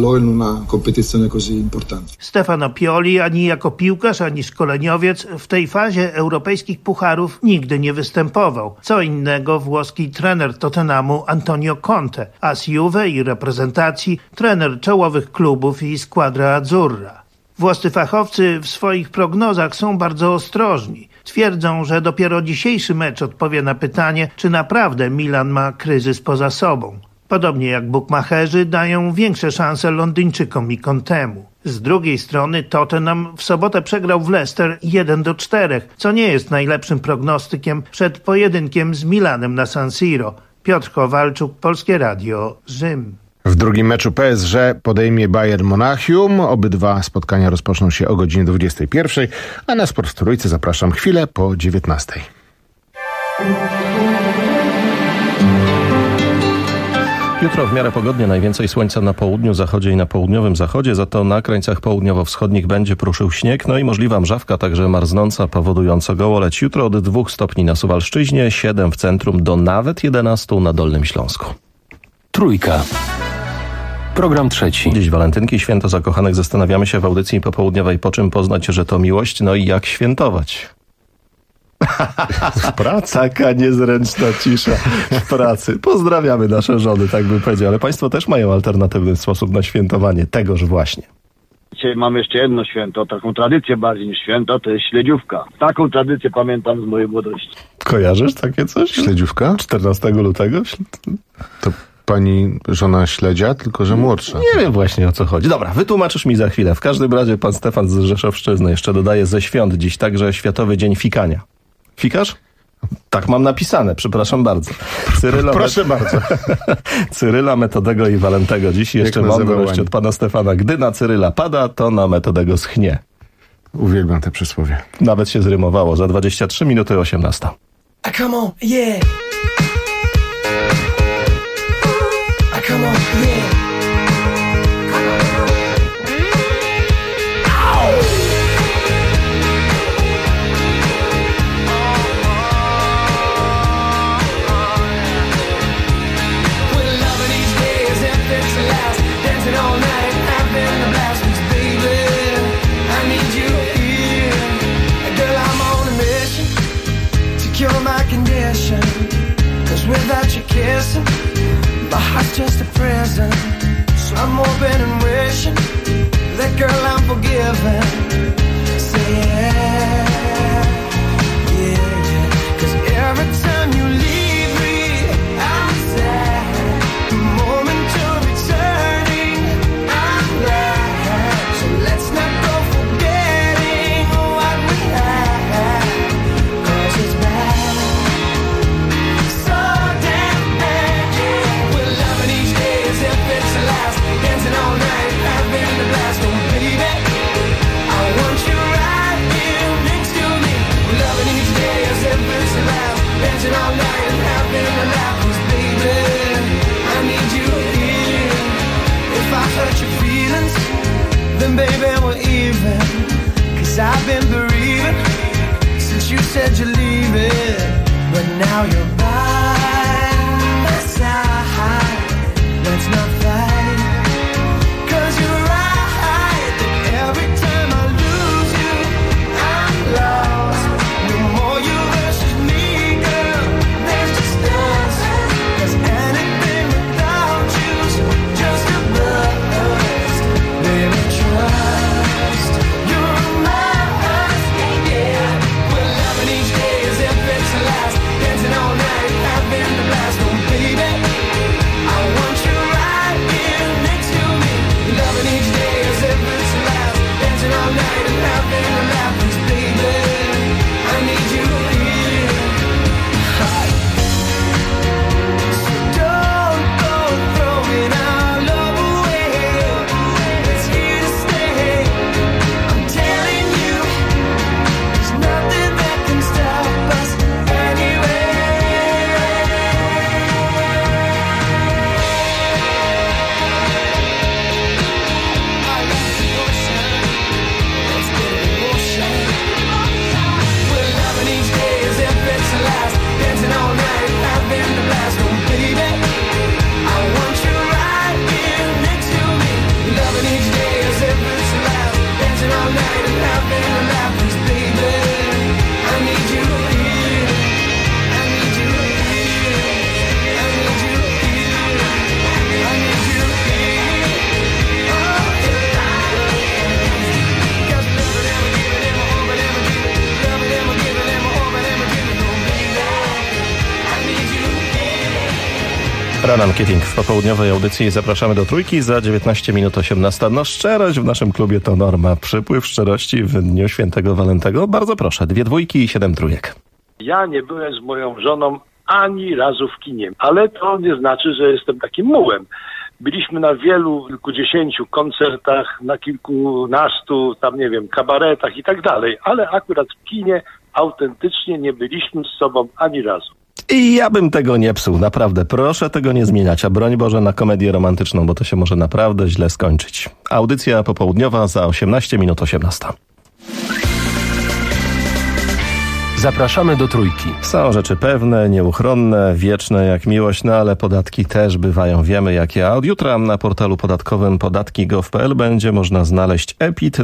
Stefano Pioli ani jako piłkarz, ani szkoleniowiec w tej fazie europejskich pucharów nigdy nie występował. Co innego włoski trener Tottenhamu Antonio Conte, a z Juve i reprezentacji trener czołowych klubów i Squadra Azzurra. Włoscy fachowcy w swoich prognozach są bardzo ostrożni. Twierdzą, że dopiero dzisiejszy mecz odpowie na pytanie, czy naprawdę Milan ma kryzys poza sobą. Podobnie jak bukmacherzy dają większe szanse Londyńczykom i Contemu. Z drugiej strony Tottenham w sobotę przegrał w Leicester 1-4, co nie jest najlepszym prognostykiem przed pojedynkiem z Milanem na San Siro. Piotr Kowalczuk, Polskie Radio, Rzym. W drugim meczu PSG podejmie Bayern Monachium. Obydwa spotkania rozpoczną się o godzinie 21, a na Sport w Trójce zapraszam chwilę po 19. Jutro w miarę pogodnie, najwięcej słońca na południu, zachodzie i na południowym zachodzie, za to na krańcach południowo-wschodnich będzie pruszył śnieg, no i możliwa mrzawka, także marznąca, powodująca gołoleć. Jutro od 2 stopni na Suwalszczyźnie, 7 w centrum do nawet 11 na Dolnym Śląsku. Trójka. Program trzeci. Dziś walentynki, święto zakochanych. Zastanawiamy się w audycji popołudniowej, po czym poznać, że to miłość, no i jak świętować. W pracy? Taka niezręczna cisza w pracy. Pozdrawiamy nasze żony, tak bym powiedział. Ale państwo też mają alternatywny sposób na świętowanie tegoż właśnie. Dzisiaj mamy jeszcze jedno święto, taką tradycję bardziej niż święto, to jest śledziówka. Taką tradycję pamiętam z mojej młodości. Kojarzysz takie coś? Śledziówka? 14 lutego? To pani żona śledzia, tylko że młodsza. Nie wiem właśnie o co chodzi. Dobra, wytłumaczysz mi za chwilę. W każdym razie pan Stefan z Rzeszowszczyzny jeszcze dodaje ze świąt dziś także Światowy Dzień Fikania. Fikasz? Tak mam napisane, przepraszam bardzo. Proszę bardzo. Cyryla, Metodego i Walentego. Dziś jeszcze mądrość od pana Stefana. Gdy na Cyryla pada, to na Metodego schnie. Uwielbiam te przysłowie. Nawet się zrymowało. Za 23 minuty 18. Come on, yeah. Come on, yeah. Without you kissing, my heart's just a prison. So I'm hoping and wishing that girl I'm forgiven. Say yeah, yeah, yeah. 'Cause every time you leave me, I'm sad. The moment you're returning, I'm glad. So let's not go forgetting what we had. 'Cause it's bad. Dancing all night. Ronan Keating w popołudniowej audycji. Zapraszamy do Trójki za 19 minut 18. No szczerość w naszym klubie to norma. Przypływ szczerości w dniu świętego Walentego. Bardzo proszę, 2 dwójki i 7 trójek. Ja nie byłem z moją żoną ani razu w kinie, ale to nie znaczy, że jestem takim mułem. Byliśmy na kilkudziesięciu koncertach, na kilkunastu, kabaretach i tak dalej, ale akurat w kinie autentycznie nie byliśmy z sobą ani razu. I ja bym tego nie psuł, naprawdę. Proszę tego nie zmieniać, a broń Boże na komedię romantyczną, bo to się może naprawdę źle skończyć. Audycja popołudniowa za 18 minut 18. Zapraszamy do Trójki. Są rzeczy pewne, nieuchronne, wieczne jak miłość, no ale podatki też bywają, wiemy jakie. A od jutra na portalu podatkowym podatki.gov.pl będzie można znaleźć EPIT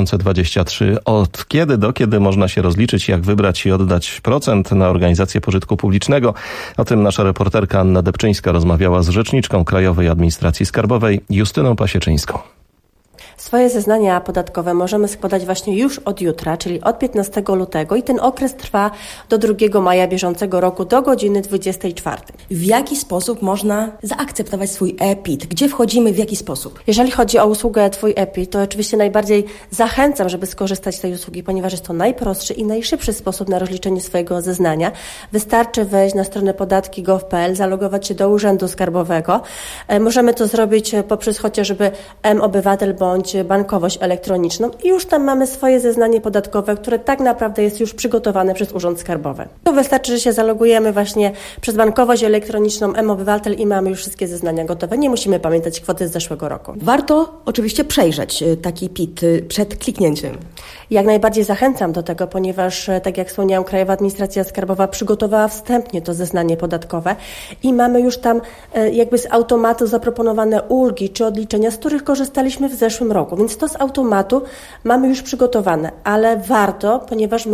2023. Od kiedy do kiedy można się rozliczyć, jak wybrać i oddać procent na organizację pożytku publicznego. O tym nasza reporterka Anna Depczyńska rozmawiała z rzeczniczką Krajowej Administracji Skarbowej Justyną Pasieczyńską. Swoje zeznania podatkowe możemy składać właśnie już od jutra, czyli od 15 lutego i ten okres trwa do 2 maja bieżącego roku do godziny 24. W jaki sposób można zaakceptować swój EPIT? Gdzie wchodzimy, w jaki sposób? Jeżeli chodzi o usługę Twój EPIT, to oczywiście najbardziej zachęcam, żeby skorzystać z tej usługi, ponieważ jest to najprostszy i najszybszy sposób na rozliczenie swojego zeznania. Wystarczy wejść na stronę podatki.gov.pl, zalogować się do Urzędu Skarbowego. Możemy to zrobić poprzez chociażby mObywatel bądź bankowość elektroniczną i już tam mamy swoje zeznanie podatkowe, które tak naprawdę jest już przygotowane przez Urząd Skarbowy. To wystarczy, że się zalogujemy właśnie przez bankowość elektroniczną, mObywatel i mamy już wszystkie zeznania gotowe. Nie musimy pamiętać kwoty z zeszłego roku. Warto oczywiście przejrzeć taki PIT przed kliknięciem. Jak najbardziej zachęcam do tego, ponieważ, tak jak wspomniałam, Krajowa Administracja Skarbowa przygotowała wstępnie to zeznanie podatkowe i mamy już tam jakby z automatu zaproponowane ulgi czy odliczenia, z których korzystaliśmy w zeszłym roku. Więc to z automatu mamy już przygotowane, ale warto, ponieważ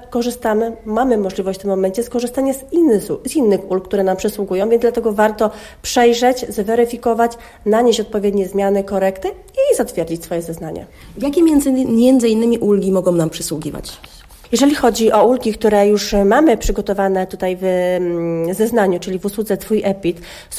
mamy możliwość w tym momencie skorzystania z innych ulg, które nam przysługują, więc dlatego warto przejrzeć, zweryfikować, nanieść odpowiednie zmiany, korekty i zatwierdzić swoje zeznanie. Jakie między innymi ulgi mogą nam przysługiwać? Jeżeli chodzi o ulgi, które już mamy przygotowane tutaj w zeznaniu, czyli w usłudze Twój EPIT,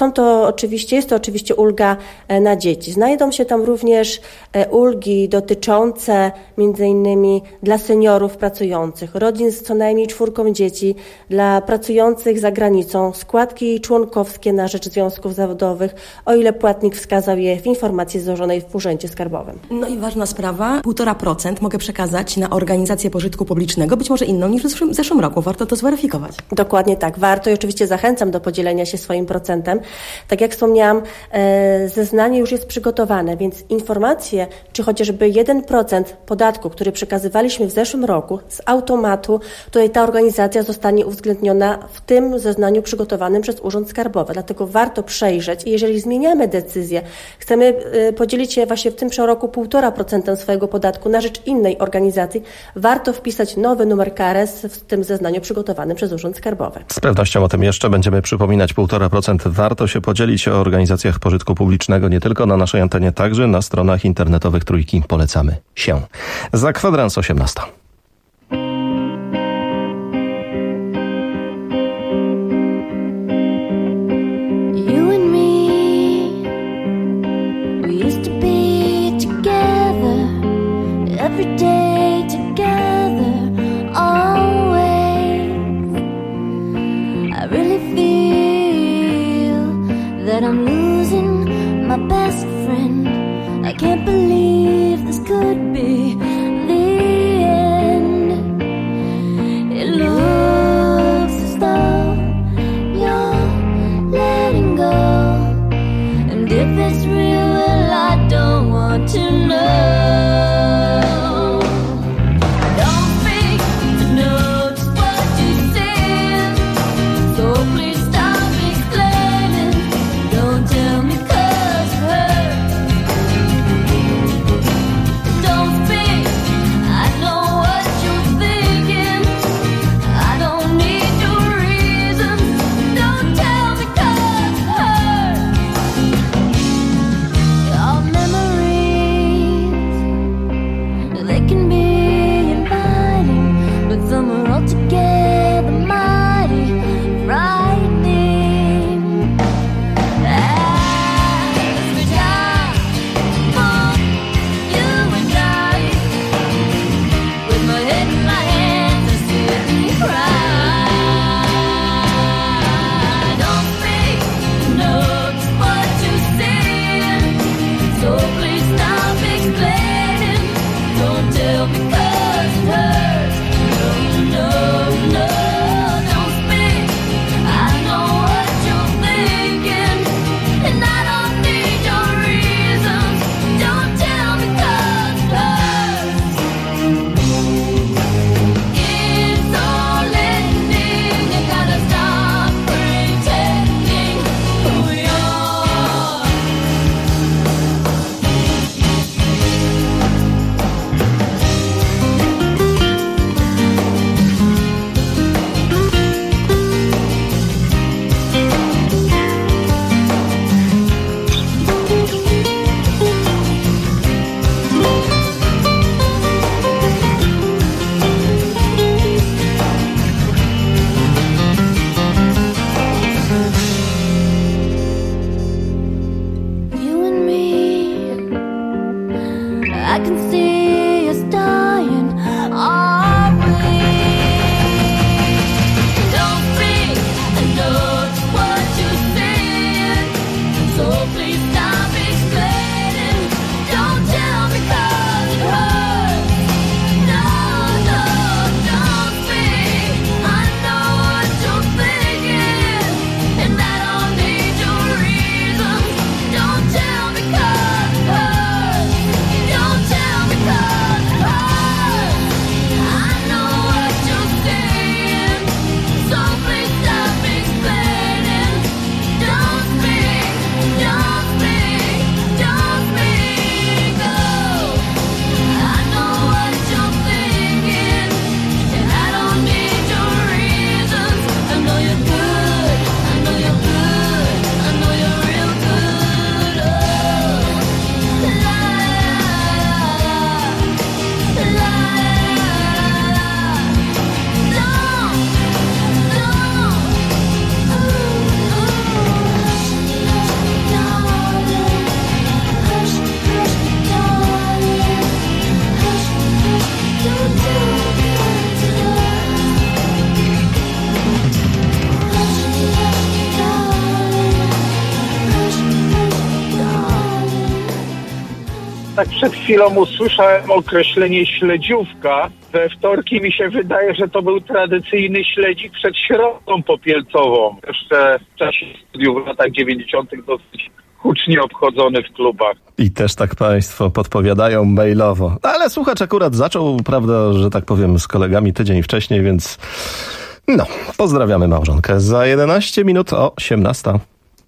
jest to oczywiście ulga na dzieci. Znajdą się tam również ulgi dotyczące m.in. dla seniorów pracujących, rodzin z co najmniej 4 dzieci, dla pracujących za granicą, składki członkowskie na rzecz związków zawodowych, o ile płatnik wskazał je w informacji złożonej w Urzędzie Skarbowym. No i ważna sprawa, 1,5% mogę przekazać na organizację pożytku publicznego, być może inną niż w zeszłym roku. Warto to zweryfikować. Dokładnie tak. Warto i oczywiście zachęcam do podzielenia się swoim procentem. Tak jak wspomniałam, zeznanie już jest przygotowane, więc informacje, czy chociażby 1% podatku, który przekazywaliśmy w zeszłym roku, z automatu tutaj ta organizacja zostanie uwzględniona w tym zeznaniu przygotowanym przez Urząd Skarbowy. Dlatego warto przejrzeć i jeżeli zmieniamy decyzję, chcemy podzielić się właśnie w tym roku 1,5% swojego podatku na rzecz innej organizacji, warto wpisać nowy numer KRS w tym zeznaniu przygotowanym przez Urząd Skarbowy. Z pewnością o tym jeszcze będziemy przypominać. 1,5% warto się podzielić o organizacjach pożytku publicznego nie tylko na naszej antenie, także na stronach internetowych Trójki. Polecamy się. Za kwadrans 18. That I'm losing my best friend. I can't believe this could be the end. It looks as though you're letting go, and if it's real, well, I don't want to know. Tak przed chwilą usłyszałem określenie śledziówka. We wtorki mi się wydaje, że to był tradycyjny śledzik przed środą popielcową. Jeszcze w czasie studiów w latach 90. dosyć hucznie obchodzony w klubach. I też tak państwo podpowiadają mailowo. Ale słuchacz akurat zaczął, prawda, że tak powiem, z kolegami tydzień wcześniej, więc no, pozdrawiamy małżonkę. Za 11 minut o 18.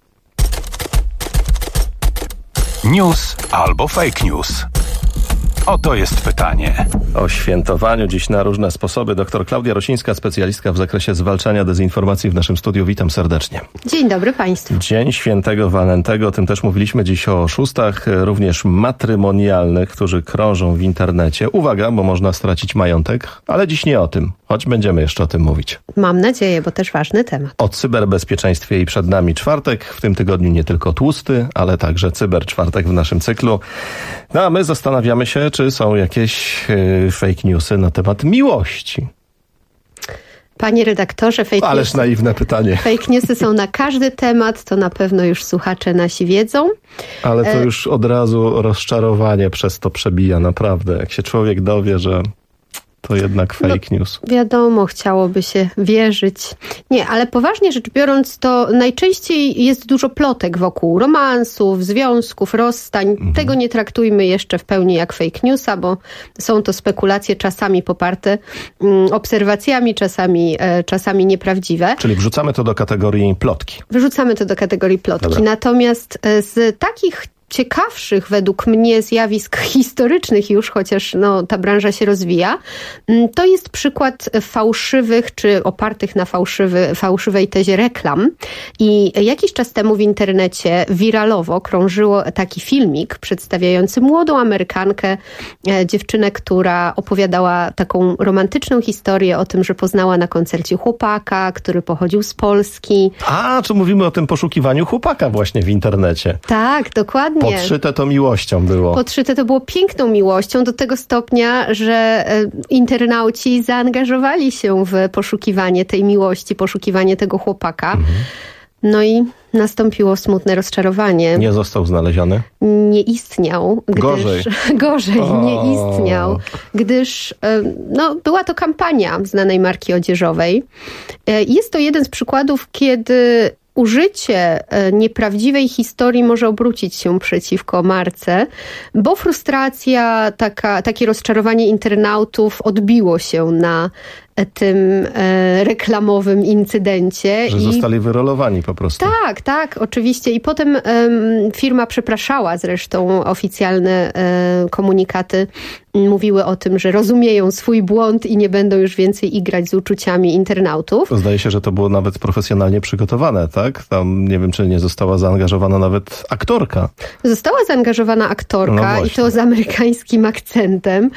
News albo fake news. Oto jest pytanie. O świętowaniu dziś na różne sposoby. Doktor Klaudia Rosińska, specjalistka w zakresie zwalczania dezinformacji w naszym studiu. Witam serdecznie. Dzień dobry Państwu. Dzień Świętego Walentego, o tym też mówiliśmy dziś o oszustach, również matrymonialnych, którzy krążą w internecie. Uwaga, bo można stracić majątek, ale dziś nie o tym, choć będziemy jeszcze o tym mówić. Mam nadzieję, bo też ważny temat. O cyberbezpieczeństwie i przed nami czwartek. W tym tygodniu nie tylko tłusty, ale także cyberczwartek w naszym cyklu. No a my zastanawiamy się, czy są jakieś fake newsy na temat miłości. Panie redaktorze, Ależ naiwne pytanie. Fake newsy są na każdy temat, to na pewno już słuchacze nasi wiedzą. Ale to już od razu rozczarowanie przez to przebija, naprawdę. Jak się człowiek dowie, że to jednak fake news. Wiadomo, chciałoby się wierzyć. Nie, ale poważnie rzecz biorąc, to najczęściej jest dużo plotek wokół romansów, związków, rozstań. Tego nie traktujmy jeszcze w pełni jak fake newsa, bo są to spekulacje czasami poparte obserwacjami, czasami nieprawdziwe. Czyli wrzucamy to do kategorii plotki. Wrzucamy to do kategorii plotki. Dobra. Natomiast z takich ciekawszych według mnie zjawisk historycznych już, chociaż ta branża się rozwija, to jest przykład fałszywych czy opartych na fałszywej tezie reklam. I jakiś czas temu w internecie wiralowo krążyło taki filmik przedstawiający młodą Amerykankę, dziewczynę, która opowiadała taką romantyczną historię o tym, że poznała na koncercie chłopaka, który pochodził z Polski. A, czy mówimy o tym poszukiwaniu chłopaka właśnie w internecie? Tak, dokładnie. Podszyte to miłością było. Podszyte to było piękną miłością do tego stopnia, że internauci zaangażowali się w poszukiwanie tej miłości, poszukiwanie tego chłopaka. No i nastąpiło smutne rozczarowanie. Nie został znaleziony? Nie istniał. Gorzej, nie istniał. Gdyż była to kampania znanej marki odzieżowej. Jest to jeden z przykładów, kiedy użycie nieprawdziwej historii może obrócić się przeciwko marce, bo frustracja, takie rozczarowanie internautów odbiło się na tym reklamowym incydencie. Że zostali wyrolowani po prostu. Tak, oczywiście. I potem firma przepraszała, zresztą oficjalne komunikaty mówiły o tym, że rozumieją swój błąd i nie będą już więcej igrać z uczuciami internautów. Zdaje się, że to było nawet profesjonalnie przygotowane, tak? Tam nie wiem, czy nie została zaangażowana nawet aktorka. Została zaangażowana aktorka i to z amerykańskim akcentem.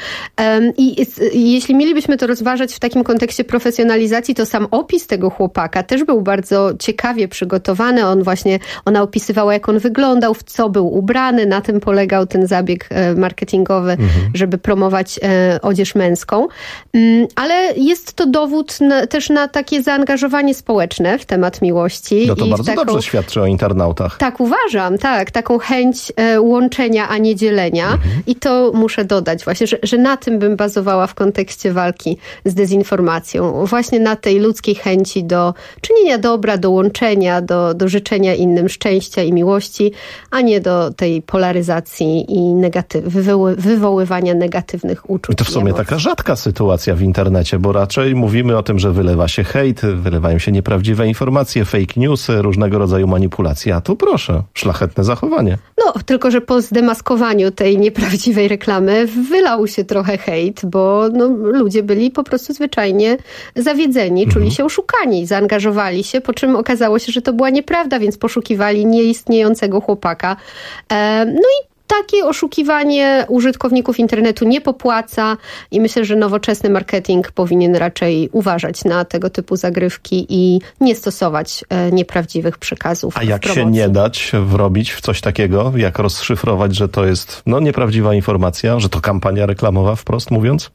I jeśli mielibyśmy to rozważać w takim kontekście profesjonalizacji, to sam opis tego chłopaka też był bardzo ciekawie przygotowany. Ona opisywała, jak on wyglądał, w co był ubrany. Na tym polegał ten zabieg marketingowy, żeby promować odzież męską. Ale jest to dowód też na takie zaangażowanie społeczne w temat miłości. No to bardzo dobrze świadczy o internautach. Tak, uważam, taką chęć łączenia, a nie dzielenia. I to muszę dodać właśnie, że na tym bym bazowała w kontekście walki z dezinformacją. Właśnie na tej ludzkiej chęci do czynienia dobra, do łączenia, do życzenia innym szczęścia i miłości, a nie do tej polaryzacji i wywoływania negatywnych uczuć. I to w sumie taka rzadka sytuacja w internecie, bo raczej mówimy o tym, że wylewa się hejt, wylewają się nieprawdziwe informacje, fake newsy, różnego rodzaju manipulacje. A tu proszę, szlachetne zachowanie. No, tylko że po zdemaskowaniu tej nieprawdziwej reklamy wylał się trochę hejt, bo ludzie byli po prostu zwyczajnie zawiedzeni, czuli się oszukani, zaangażowali się, po czym okazało się, że to była nieprawda, więc poszukiwali nieistniejącego chłopaka. No i takie oszukiwanie użytkowników internetu nie popłaca i myślę, że nowoczesny marketing powinien raczej uważać na tego typu zagrywki i nie stosować nieprawdziwych przekazów. A jak się nie dać wrobić w coś takiego, jak rozszyfrować, że to jest nieprawdziwa informacja, że to kampania reklamowa, wprost mówiąc?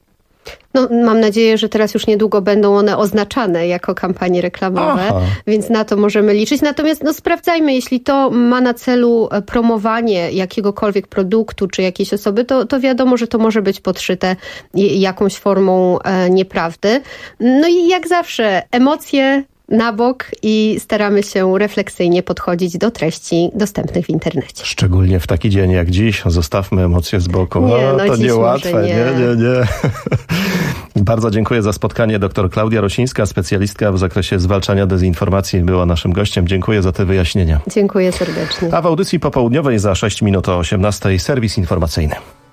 No, mam nadzieję, że teraz już niedługo będą one oznaczane jako kampanie reklamowe, więc na to możemy liczyć. Natomiast sprawdzajmy, jeśli to ma na celu promowanie jakiegokolwiek produktu czy jakiejś osoby, to wiadomo, że to może być podszyte jakąś formą nieprawdy. No i jak zawsze emocje na bok i staramy się refleksyjnie podchodzić do treści dostępnych w internecie. Szczególnie w taki dzień jak dziś. Zostawmy emocje z boku. To niełatwe. Nie. Bardzo dziękuję za spotkanie. Dr Klaudia Rosińska, specjalistka w zakresie zwalczania dezinformacji, była naszym gościem. Dziękuję za te wyjaśnienia. Dziękuję serdecznie. A w audycji popołudniowej za 6 minut o 18:00 serwis informacyjny.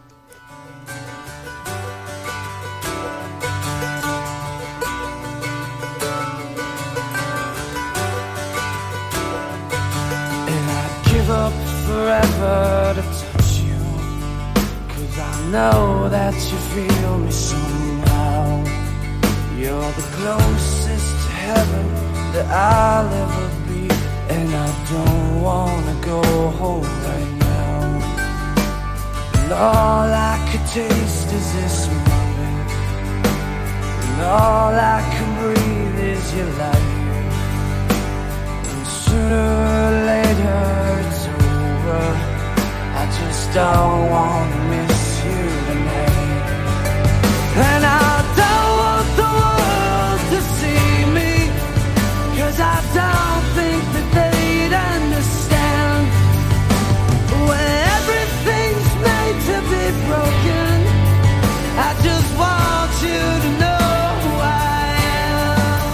Forever to touch you, 'cause I know that you feel me somehow. You're the closest to heaven that I'll ever be, and I don't wanna go home right now. And all I could taste is this moment, and all I can breathe is your light. And sooner or later it's over, I just don't want to miss you tonight. And I don't want the world to see me, 'cause I don't think that they'd understand. When everything's made to be broken, I just want you to know who I am.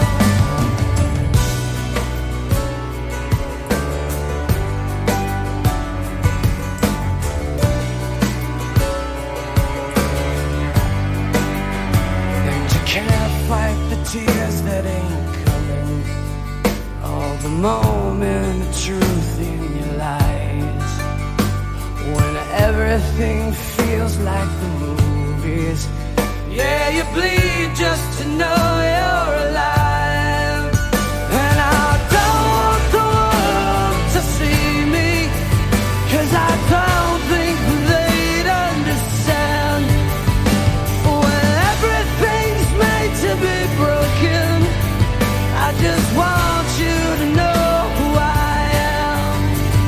Can't fight the tears that ain't coming, all the moment of truth in your lies. When everything feels like the movies, yeah, you bleed just to know you're alive. And I don't want the world to see me, 'cause I don't think they'd understand. To be broken, I just want you to know who I am.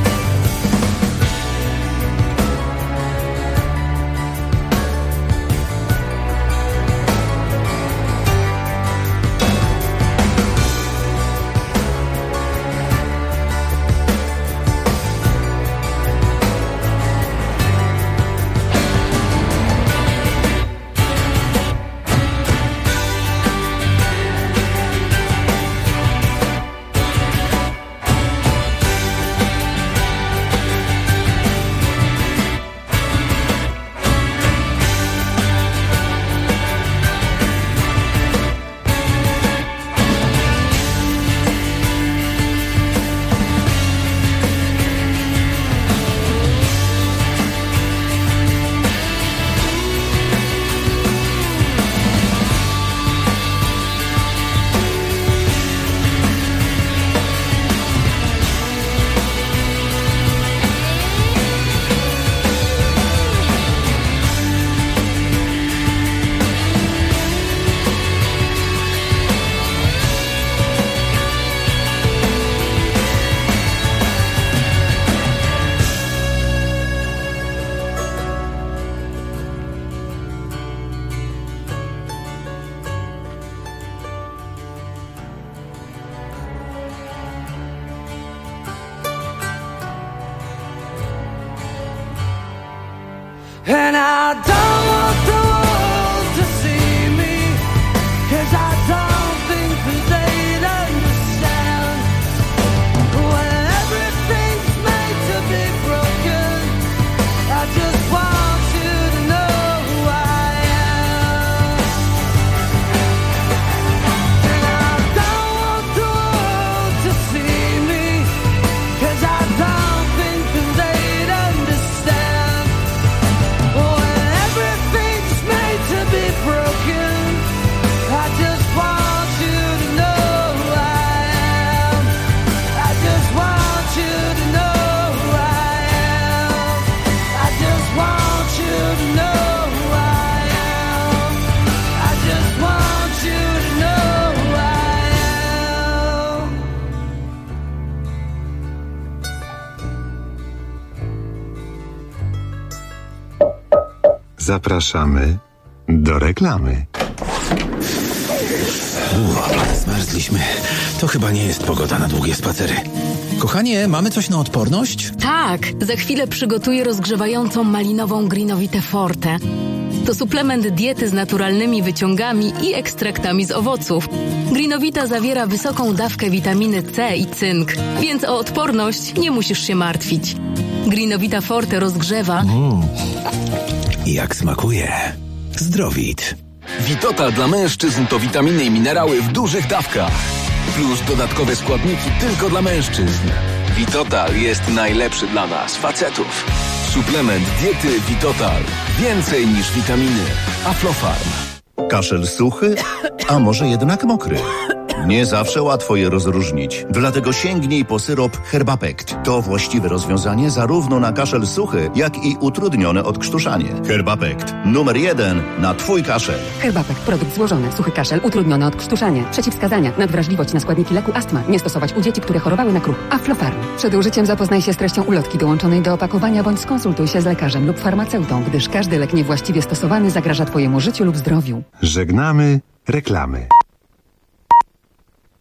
And I don't want the world to see me, 'cause I don't think that they'd understand. When everything's made to be broken, I just want you to know who I am. And I don't want the world to see me, 'cause I don't think that they'd understand. When Zapraszamy do reklamy. Zmarzliśmy. To chyba nie jest pogoda na długie spacery. Kochanie, mamy coś na odporność? Tak, za chwilę przygotuję rozgrzewającą malinową Greenowitę Forte. To suplement diety z naturalnymi wyciągami i ekstraktami z owoców. Greenowita zawiera wysoką dawkę witaminy C i cynk, więc o odporność nie musisz się martwić. Greenowita Forte rozgrzewa... Jak smakuje. Zdrowit. Vitotal dla mężczyzn to witaminy i minerały w dużych dawkach. Plus dodatkowe składniki tylko dla mężczyzn. Vitotal jest najlepszy dla nas, facetów. Suplement diety Vitotal. Więcej niż witaminy. Aflofarm. Kaszel suchy, a może jednak mokry? Nie zawsze łatwo je rozróżnić, dlatego sięgnij po syrop Herbapekt. To właściwe rozwiązanie zarówno na kaszel suchy, jak i utrudnione odkrztuszanie. Herbapekt. Numer 1 na Twój kaszel. Herbapekt. Produkt złożony. Suchy kaszel. Utrudnione odkrztuszanie. Przeciwwskazania. Nadwrażliwość na składniki leku astma. Nie stosować u dzieci, które chorowały na kruch. Aflofarm. Przed użyciem zapoznaj się z treścią ulotki dołączonej do opakowania bądź skonsultuj się z lekarzem lub farmaceutą, gdyż każdy lek niewłaściwie stosowany zagraża Twojemu życiu lub zdrowiu. Żegnamy reklamy.